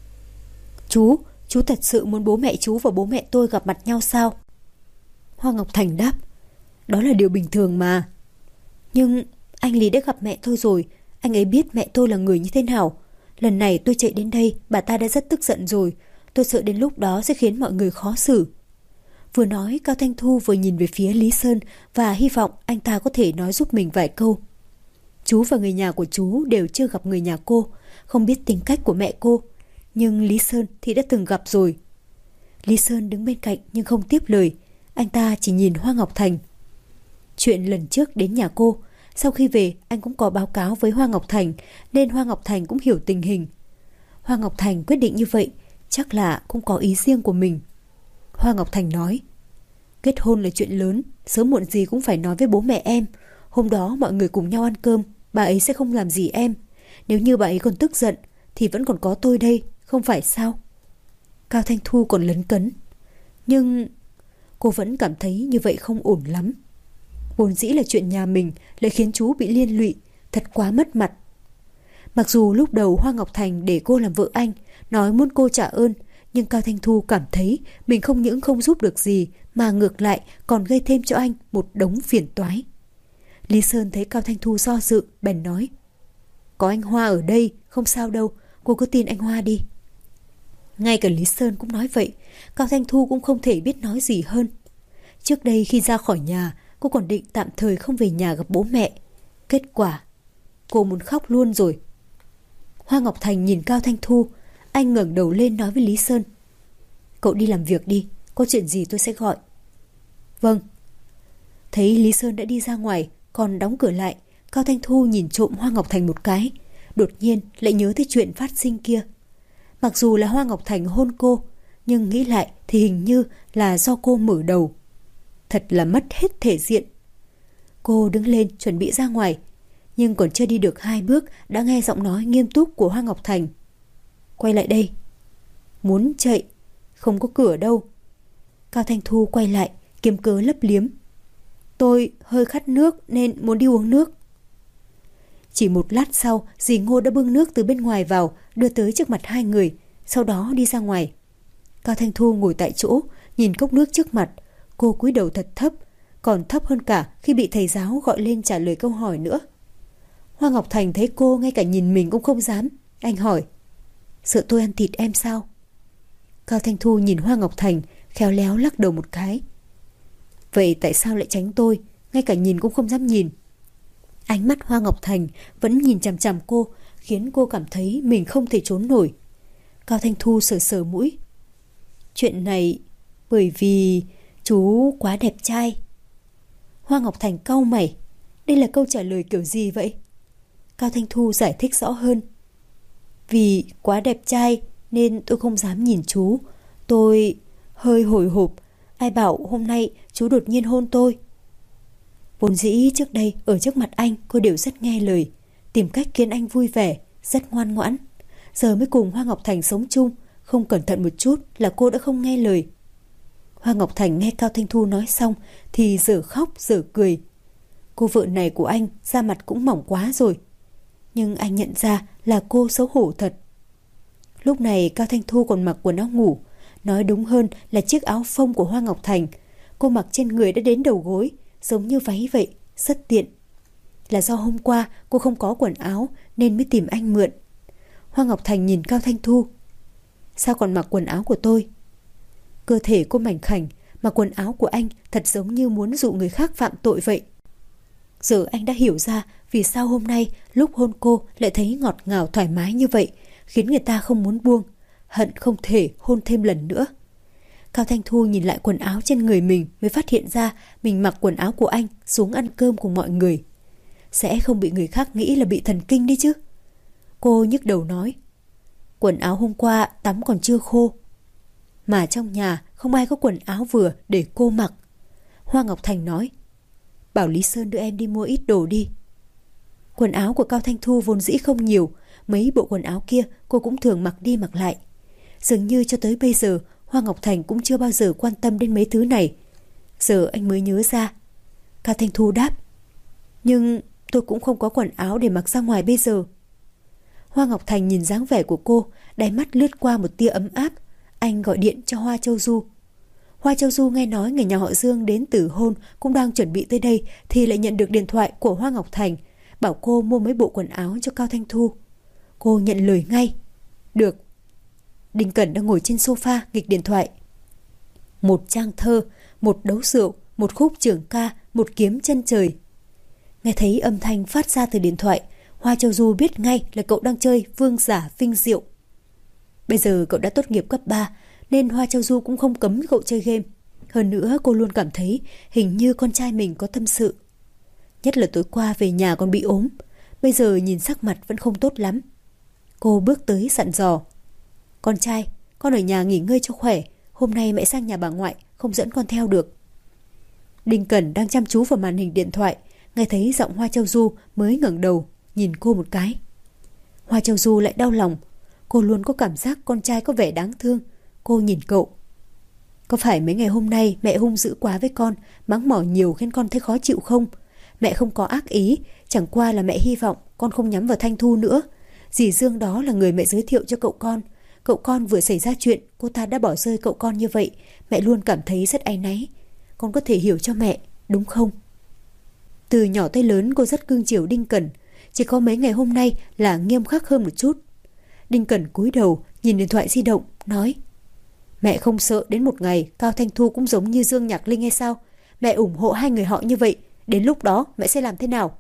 Chú, chú thật sự muốn bố mẹ chú và bố mẹ tôi gặp mặt nhau sao? Hoa Ngọc Thành đáp. Đó là điều bình thường mà. Nhưng anh Lý đã gặp mẹ tôi rồi. Anh ấy biết mẹ tôi là người như thế nào. Lần này tôi chạy đến đây, bà ta đã rất tức giận rồi. Tôi sợ đến lúc đó sẽ khiến mọi người khó xử. Vừa nói, Cao Thanh Thu vừa nhìn về phía Lý Sơn và hy vọng anh ta có thể nói giúp mình vài câu. Chú và người nhà của chú đều chưa gặp người nhà cô, không biết tính cách của mẹ cô. Nhưng Lý Sơn thì đã từng gặp rồi. Lý Sơn đứng bên cạnh nhưng không tiếp lời. Anh ta chỉ nhìn Hoa Ngọc Thành. Chuyện lần trước đến nhà cô, sau khi về anh cũng có báo cáo với Hoa Ngọc Thành, nên Hoa Ngọc Thành cũng hiểu tình hình. Hoa Ngọc Thành quyết định như vậy, chắc là cũng có ý riêng của mình. Hoa Ngọc Thành nói. Kết hôn là chuyện lớn, sớm muộn gì cũng phải nói với bố mẹ em. Hôm đó mọi người cùng nhau ăn cơm, bà ấy sẽ không làm gì em. Nếu như bà ấy còn tức giận thì vẫn còn có tôi đây, không phải sao? Cao Thanh Thu còn lấn cấn. Nhưng cô vẫn cảm thấy như vậy không ổn lắm. Vốn dĩ là chuyện nhà mình lại khiến chú bị liên lụy, thật quá mất mặt. Mặc dù lúc đầu Hoa Ngọc Thành để cô làm vợ anh, nói muốn cô trả ơn, nhưng Cao Thanh Thu cảm thấy mình không những không giúp được gì mà ngược lại còn gây thêm cho anh một đống phiền toái. Lý Sơn thấy Cao Thanh Thu do dự, bèn nói. Có anh Hoa ở đây, không sao đâu, cô cứ tin anh Hoa đi. Ngay cả Lý Sơn cũng nói vậy, Cao Thanh Thu cũng không thể biết nói gì hơn. Trước đây khi ra khỏi nhà, cô còn định tạm thời không về nhà gặp bố mẹ. Kết quả, cô muốn khóc luôn rồi. Hoa Ngọc Thành nhìn Cao Thanh Thu, anh ngẩng đầu lên nói với Lý Sơn. Cậu đi làm việc đi, có chuyện gì tôi sẽ gọi. Vâng. Thấy Lý Sơn đã đi ra ngoài, còn đóng cửa lại, Cao Thanh Thu nhìn trộm Hoa Ngọc Thành một cái, đột nhiên lại nhớ tới chuyện phát sinh kia. Mặc dù là Hoa Ngọc Thành hôn cô, nhưng nghĩ lại thì hình như là do cô mở đầu. Thật là mất hết thể diện. Cô đứng lên chuẩn bị ra ngoài, nhưng còn chưa đi được hai bước đã nghe giọng nói nghiêm túc của Hoa Ngọc Thành. Quay lại đây. Muốn chạy, không có cửa đâu. Cao Thanh Thu quay lại, kiếm cớ lấp liếm. Tôi hơi khát nước nên muốn đi uống nước. Chỉ một lát sau, dì Ngô đã bưng nước từ bên ngoài vào, đưa tới trước mặt hai người, sau đó đi ra ngoài. Cao Thanh Thu ngồi tại chỗ, nhìn cốc nước trước mặt. Cô cúi đầu thật thấp, còn thấp hơn cả khi bị thầy giáo gọi lên trả lời câu hỏi nữa. Hoa Ngọc Thành thấy cô ngay cả nhìn mình cũng không dám. Anh hỏi, sợ tôi ăn thịt em sao? Cao Thanh Thu nhìn Hoa Ngọc Thành, khéo léo lắc đầu một cái. Vậy tại sao lại tránh tôi, ngay cả nhìn cũng không dám nhìn? Ánh mắt Hoa Ngọc Thành vẫn nhìn chằm chằm cô, khiến cô cảm thấy mình không thể trốn nổi. Cao Thanh Thu sờ sờ mũi. Chuyện này bởi vì chú quá đẹp trai. Hoa Ngọc Thành cau mày. Đây là câu trả lời kiểu gì vậy? Cao Thanh Thu giải thích rõ hơn. Vì quá đẹp trai nên tôi không dám nhìn chú. Tôi hơi hồi hộp. Ai bảo hôm nay chú đột nhiên hôn tôi. Vốn dĩ trước đây ở trước mặt anh cô đều rất nghe lời, tìm cách khiến anh vui vẻ, rất ngoan ngoãn. Giờ mới cùng Hoa Ngọc Thành sống chung, không cẩn thận một chút là cô đã không nghe lời. Hoa Ngọc Thành nghe Cao Thanh Thu nói xong thì giờ khóc giờ cười. Cô vợ này của anh da mặt cũng mỏng quá rồi. Nhưng anh nhận ra là cô xấu hổ thật. Lúc này Cao Thanh Thu còn mặc quần áo ngủ, nói đúng hơn là chiếc áo phông của Hoa Ngọc Thành. Cô mặc trên người đã đến đầu gối, giống như váy vậy, rất tiện. Là do hôm qua cô không có quần áo nên mới tìm anh mượn. Hoa Ngọc Thành nhìn Cao Thanh Thu. Sao còn mặc quần áo của tôi? Cơ thể cô mảnh khảnh, mặc quần áo của anh thật giống như muốn dụ người khác phạm tội vậy. Giờ anh đã hiểu ra vì sao hôm nay lúc hôn cô lại thấy ngọt ngào thoải mái như vậy, khiến người ta không muốn buông, hận không thể hôn thêm lần nữa. Cao Thanh Thu nhìn lại quần áo trên người mình mới phát hiện ra mình mặc quần áo của anh xuống ăn cơm cùng mọi người. Sẽ không bị người khác nghĩ là bị thần kinh đi chứ? Cô nhức đầu nói. Quần áo hôm qua tắm còn chưa khô. Mà trong nhà không ai có quần áo vừa để cô mặc. Hoa Ngọc Thành nói. Bảo Lý Sơn đưa em đi mua ít đồ đi. Quần áo của Cao Thanh Thu vốn dĩ không nhiều. Mấy bộ quần áo kia cô cũng thường mặc đi mặc lại. Dường như cho tới bây giờ Hoa Ngọc Thành cũng chưa bao giờ quan tâm đến mấy thứ này. Giờ anh mới nhớ ra. Cao Thanh Thu đáp. Nhưng tôi cũng không có quần áo để mặc ra ngoài bây giờ. Hoa Ngọc Thành nhìn dáng vẻ của cô, đáy mắt lướt qua một tia ấm áp. Anh gọi điện cho Hoa Châu Du. Hoa Châu Du nghe nói người nhà họ Dương đến từ hôn cũng đang chuẩn bị tới đây thì lại nhận được điện thoại của Hoa Ngọc Thành, bảo cô mua mấy bộ quần áo cho Cao Thanh Thu. Cô nhận lời ngay. Được. Đinh Cẩn đang ngồi trên sofa nghịch điện thoại. Một trang thơ, một đấu rượu, một khúc trường ca, một kiếm chân trời. Nghe thấy âm thanh phát ra từ điện thoại, Hoa Châu Du biết ngay là cậu đang chơi Vương Giả Vinh Diệu. Bây giờ cậu đã tốt nghiệp cấp ba nên Hoa Châu Du cũng không cấm cậu chơi game. Hơn nữa cô luôn cảm thấy hình như con trai mình có tâm sự. Nhất là tối qua về nhà còn bị ốm, bây giờ nhìn sắc mặt vẫn không tốt lắm. Cô bước tới dặn dò. Con trai, con ở nhà nghỉ ngơi cho khỏe, hôm nay mẹ sang nhà bà ngoại, không dẫn con theo được. Đinh Cẩn đang chăm chú vào màn hình điện thoại, nghe thấy giọng Hoa Châu Du mới ngẩng đầu, nhìn cô một cái. Hoa Châu Du lại đau lòng, cô luôn có cảm giác con trai có vẻ đáng thương. Cô nhìn cậu. Có phải mấy ngày hôm nay mẹ hung dữ quá với con, mắng mỏ nhiều khiến con thấy khó chịu không? Mẹ không có ác ý, chẳng qua là mẹ hy vọng con không nhắm vào Thanh Thu nữa. Dì Dương đó là người mẹ giới thiệu cho cậu con. Cậu con vừa xảy ra chuyện, cô ta đã bỏ rơi cậu con như vậy. Mẹ luôn cảm thấy rất áy náy. Con có thể hiểu cho mẹ, đúng không? Từ nhỏ tới lớn cô rất cưng chiều Đinh Cẩn. Chỉ có mấy ngày hôm nay là nghiêm khắc hơn một chút. Đinh Cẩn cúi đầu nhìn điện thoại di động, nói. Mẹ không sợ đến một ngày Cao Thanh Thu cũng giống như Dương Nhạc Linh hay sao? Mẹ ủng hộ hai người họ như vậy, đến lúc đó mẹ sẽ làm thế nào?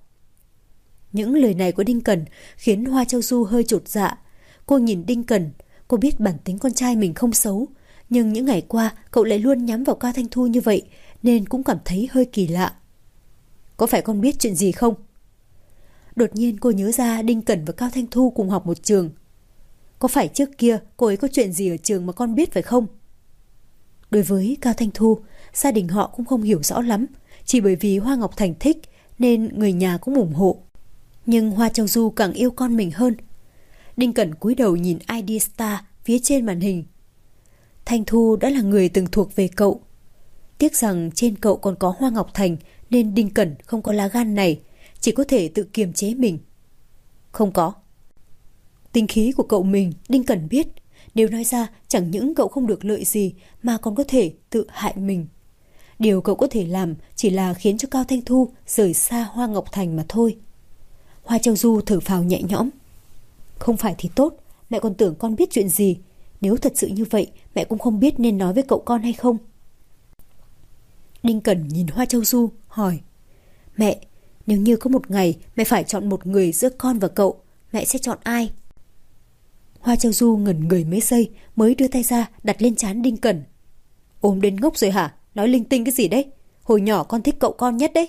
Những lời này của Đinh Cẩn khiến Hoa Châu Du hơi chột dạ. Cô nhìn Đinh Cẩn, cô biết bản tính con trai mình không xấu, nhưng những ngày qua cậu lại luôn nhắm vào Cao Thanh Thu như vậy nên cũng cảm thấy hơi kỳ lạ. Có phải con biết chuyện gì không? Đột nhiên cô nhớ ra Đinh Cẩn và Cao Thanh Thu cùng học một trường. Có phải trước kia cô ấy có chuyện gì ở trường mà con biết phải không? Đối với Cao Thanh Thu, gia đình họ cũng không hiểu rõ lắm. Chỉ bởi vì Hoa Ngọc Thành thích nên người nhà cũng ủng hộ. Nhưng Hoa Châu Du càng yêu con mình hơn. Đinh Cẩn cúi đầu nhìn i đê Star phía trên màn hình. Thanh Thu đã là người từng thuộc về cậu. Tiếc rằng trên cậu còn có Hoa Ngọc Thành nên Đinh Cẩn không có lá gan này, chỉ có thể tự kiềm chế mình. Không có. Tính khí của cậu mình Đinh Cẩn biết, nếu nói ra chẳng những cậu không được lợi gì mà còn có thể tự hại mình. Điều cậu có thể làm chỉ là khiến cho Cao Thanh Thu rời xa Hoa Ngọc Thành mà thôi. Hoa Châu Du thở phào nhẹ nhõm. Không phải thì tốt, mẹ còn tưởng con biết chuyện gì. Nếu thật sự như vậy, mẹ cũng không biết nên nói với cậu con hay không. Đinh Cẩn nhìn Hoa Châu Du, hỏi. Mẹ, nếu như có một ngày mẹ phải chọn một người giữa con và cậu, mẹ sẽ chọn ai? Hoa Châu Du ngẩn người mấy giây mới đưa tay ra đặt lên trán Đinh Cẩn. Ôm đến ngốc rồi hả? Nói linh tinh cái gì đấy? Hồi nhỏ con thích cậu con nhất đấy.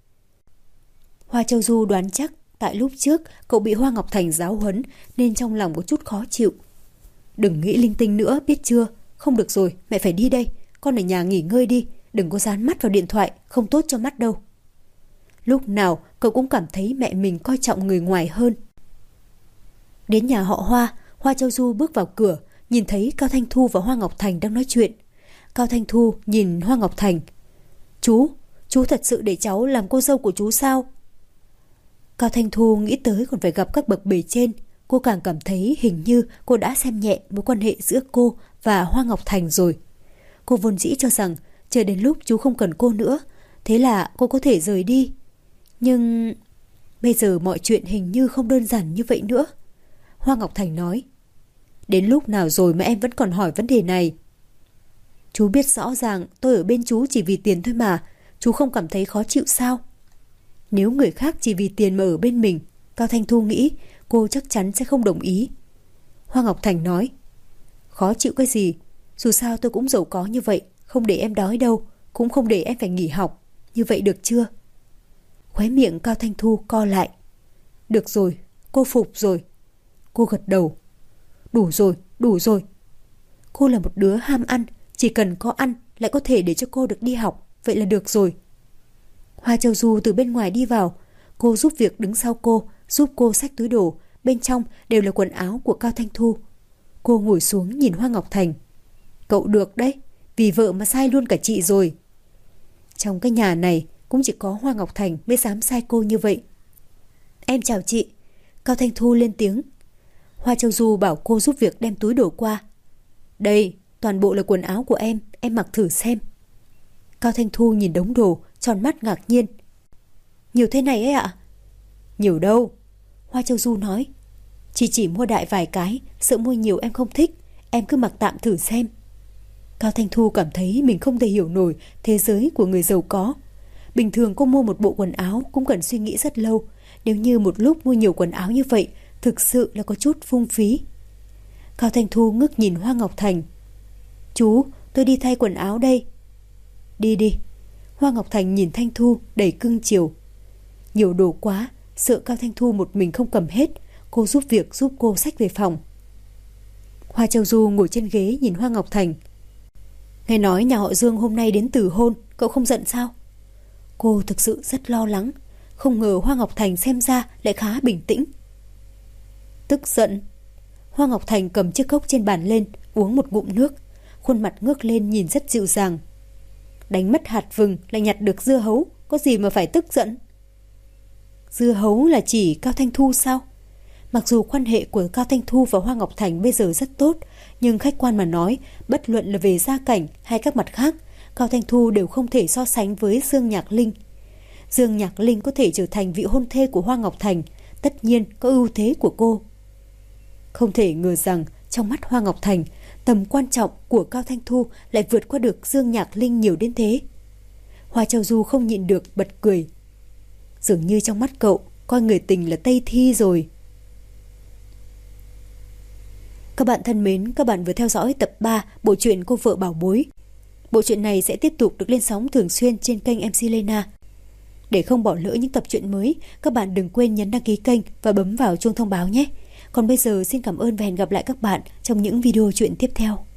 Hoa Châu Du đoán chắc tại lúc trước cậu bị Hoa Ngọc Thành giáo huấn nên trong lòng có chút khó chịu. Đừng nghĩ linh tinh nữa, biết chưa? Không được rồi, mẹ phải đi đây. Con ở nhà nghỉ ngơi đi, đừng có dán mắt vào điện thoại, không tốt cho mắt đâu. Lúc nào cậu cũng cảm thấy mẹ mình coi trọng người ngoài hơn. Đến nhà họ Hoa, Hoa Châu Du bước vào cửa, nhìn thấy Cao Thanh Thu và Hoa Ngọc Thành đang nói chuyện. Cao Thanh Thu nhìn Hoa Ngọc Thành. Chú, chú thật sự để cháu làm cô dâu của chú sao? Cao Thanh Thu nghĩ tới còn phải gặp các bậc bề trên. Cô càng cảm thấy hình như cô đã xem nhẹ mối quan hệ giữa cô và Hoa Ngọc Thành rồi. Cô vốn dĩ cho rằng chờ đến lúc chú không cần cô nữa, thế là cô có thể rời đi. Nhưng bây giờ mọi chuyện hình như không đơn giản như vậy nữa. Hoa Ngọc Thành nói, đến lúc nào rồi mà em vẫn còn hỏi vấn đề này? Chú biết rõ ràng tôi ở bên chú chỉ vì tiền thôi mà, chú không cảm thấy khó chịu sao? Nếu người khác chỉ vì tiền mà ở bên mình, Cao Thanh Thu nghĩ cô chắc chắn sẽ không đồng ý. Hoa Ngọc Thành nói, khó chịu cái gì? Dù sao tôi cũng giàu có như vậy, không để em đói đâu, cũng không để em phải nghỉ học. Như vậy được chưa? Khóe miệng Cao Thanh Thu co lại. Được rồi, cô phục rồi. Cô gật đầu. Đủ rồi, đủ rồi. Cô là một đứa ham ăn, chỉ cần có ăn lại có thể để cho cô được đi học, vậy là được rồi. Hoa Châu Du từ bên ngoài đi vào. Cô giúp việc đứng sau cô, giúp cô xách túi đồ. Bên trong đều là quần áo của Cao Thanh Thu. Cô ngồi xuống nhìn Hoa Ngọc Thành. Cậu được đấy, vì vợ mà sai luôn cả chị rồi. Trong cái nhà này cũng chỉ có Hoa Ngọc Thành mới dám sai cô như vậy. Em chào chị. Cao Thanh Thu lên tiếng. Hoa Châu Du bảo cô giúp việc đem túi đồ qua. Đây, toàn bộ là quần áo của em, em mặc thử xem. Cao Thanh Thu nhìn đống đồ, tròn mắt ngạc nhiên. Nhiều thế này ấy ạ? Nhiều đâu. Hoa Châu Du nói. Chị chỉ mua đại vài cái, sợ mua nhiều em không thích, em cứ mặc tạm thử xem. Cao Thanh Thu cảm thấy mình không thể hiểu nổi thế giới của người giàu có. Bình thường cô mua một bộ quần áo cũng cần suy nghĩ rất lâu. Nếu như một lúc mua nhiều quần áo như vậy, thực sự là có chút phung phí. Cao Thanh Thu ngước nhìn Hoa Ngọc Thành. Chú, tôi đi thay quần áo đây. Đi đi. Hoa Ngọc Thành nhìn Thanh Thu đầy cưng chiều. Nhiều đồ quá, sợ Cao Thanh Thu một mình không cầm hết. Cô giúp việc giúp cô xách về phòng. Hoa Châu Du ngồi trên ghế nhìn Hoa Ngọc Thành. Nghe nói nhà họ Dương hôm nay đến từ hôn, cậu không giận sao? Cô thực sự rất lo lắng. Không ngờ Hoa Ngọc Thành xem ra lại khá bình tĩnh. Tức giận. Hoa Ngọc Thành cầm chiếc cốc trên bàn lên, uống một ngụm nước. Khuôn mặt ngước lên nhìn rất dịu dàng. Đánh mất hạt vừng lại nhặt được dưa hấu, có gì mà phải tức giận? Dưa hấu là chỉ Cao Thanh Thu sao? Mặc dù quan hệ của Cao Thanh Thu và Hoa Ngọc Thành bây giờ rất tốt, nhưng khách quan mà nói, bất luận là về gia cảnh hay các mặt khác, Cao Thanh Thu đều không thể so sánh với Dương Nhạc Linh. Dương Nhạc Linh có thể trở thành vị hôn thê của Hoa Ngọc Thành, tất nhiên có ưu thế của cô. Không thể ngờ rằng trong mắt Hoa Ngọc Thành, tầm quan trọng của Cao Thanh Thu lại vượt qua được Dương Nhạc Linh nhiều đến thế. Hoa Châu Du không nhịn được bật cười. Dường như trong mắt cậu, coi người tình là Tây Thi rồi. Các bạn thân mến, các bạn vừa theo dõi tập ba bộ truyện Cô Vợ Bảo Bối. Bộ truyện này sẽ tiếp tục được lên sóng thường xuyên trên kênh em xê Lena. Để không bỏ lỡ những tập truyện mới, các bạn đừng quên nhấn đăng ký kênh và bấm vào chuông thông báo nhé. Còn bây giờ xin cảm ơn và hẹn gặp lại các bạn trong những video truyện tiếp theo.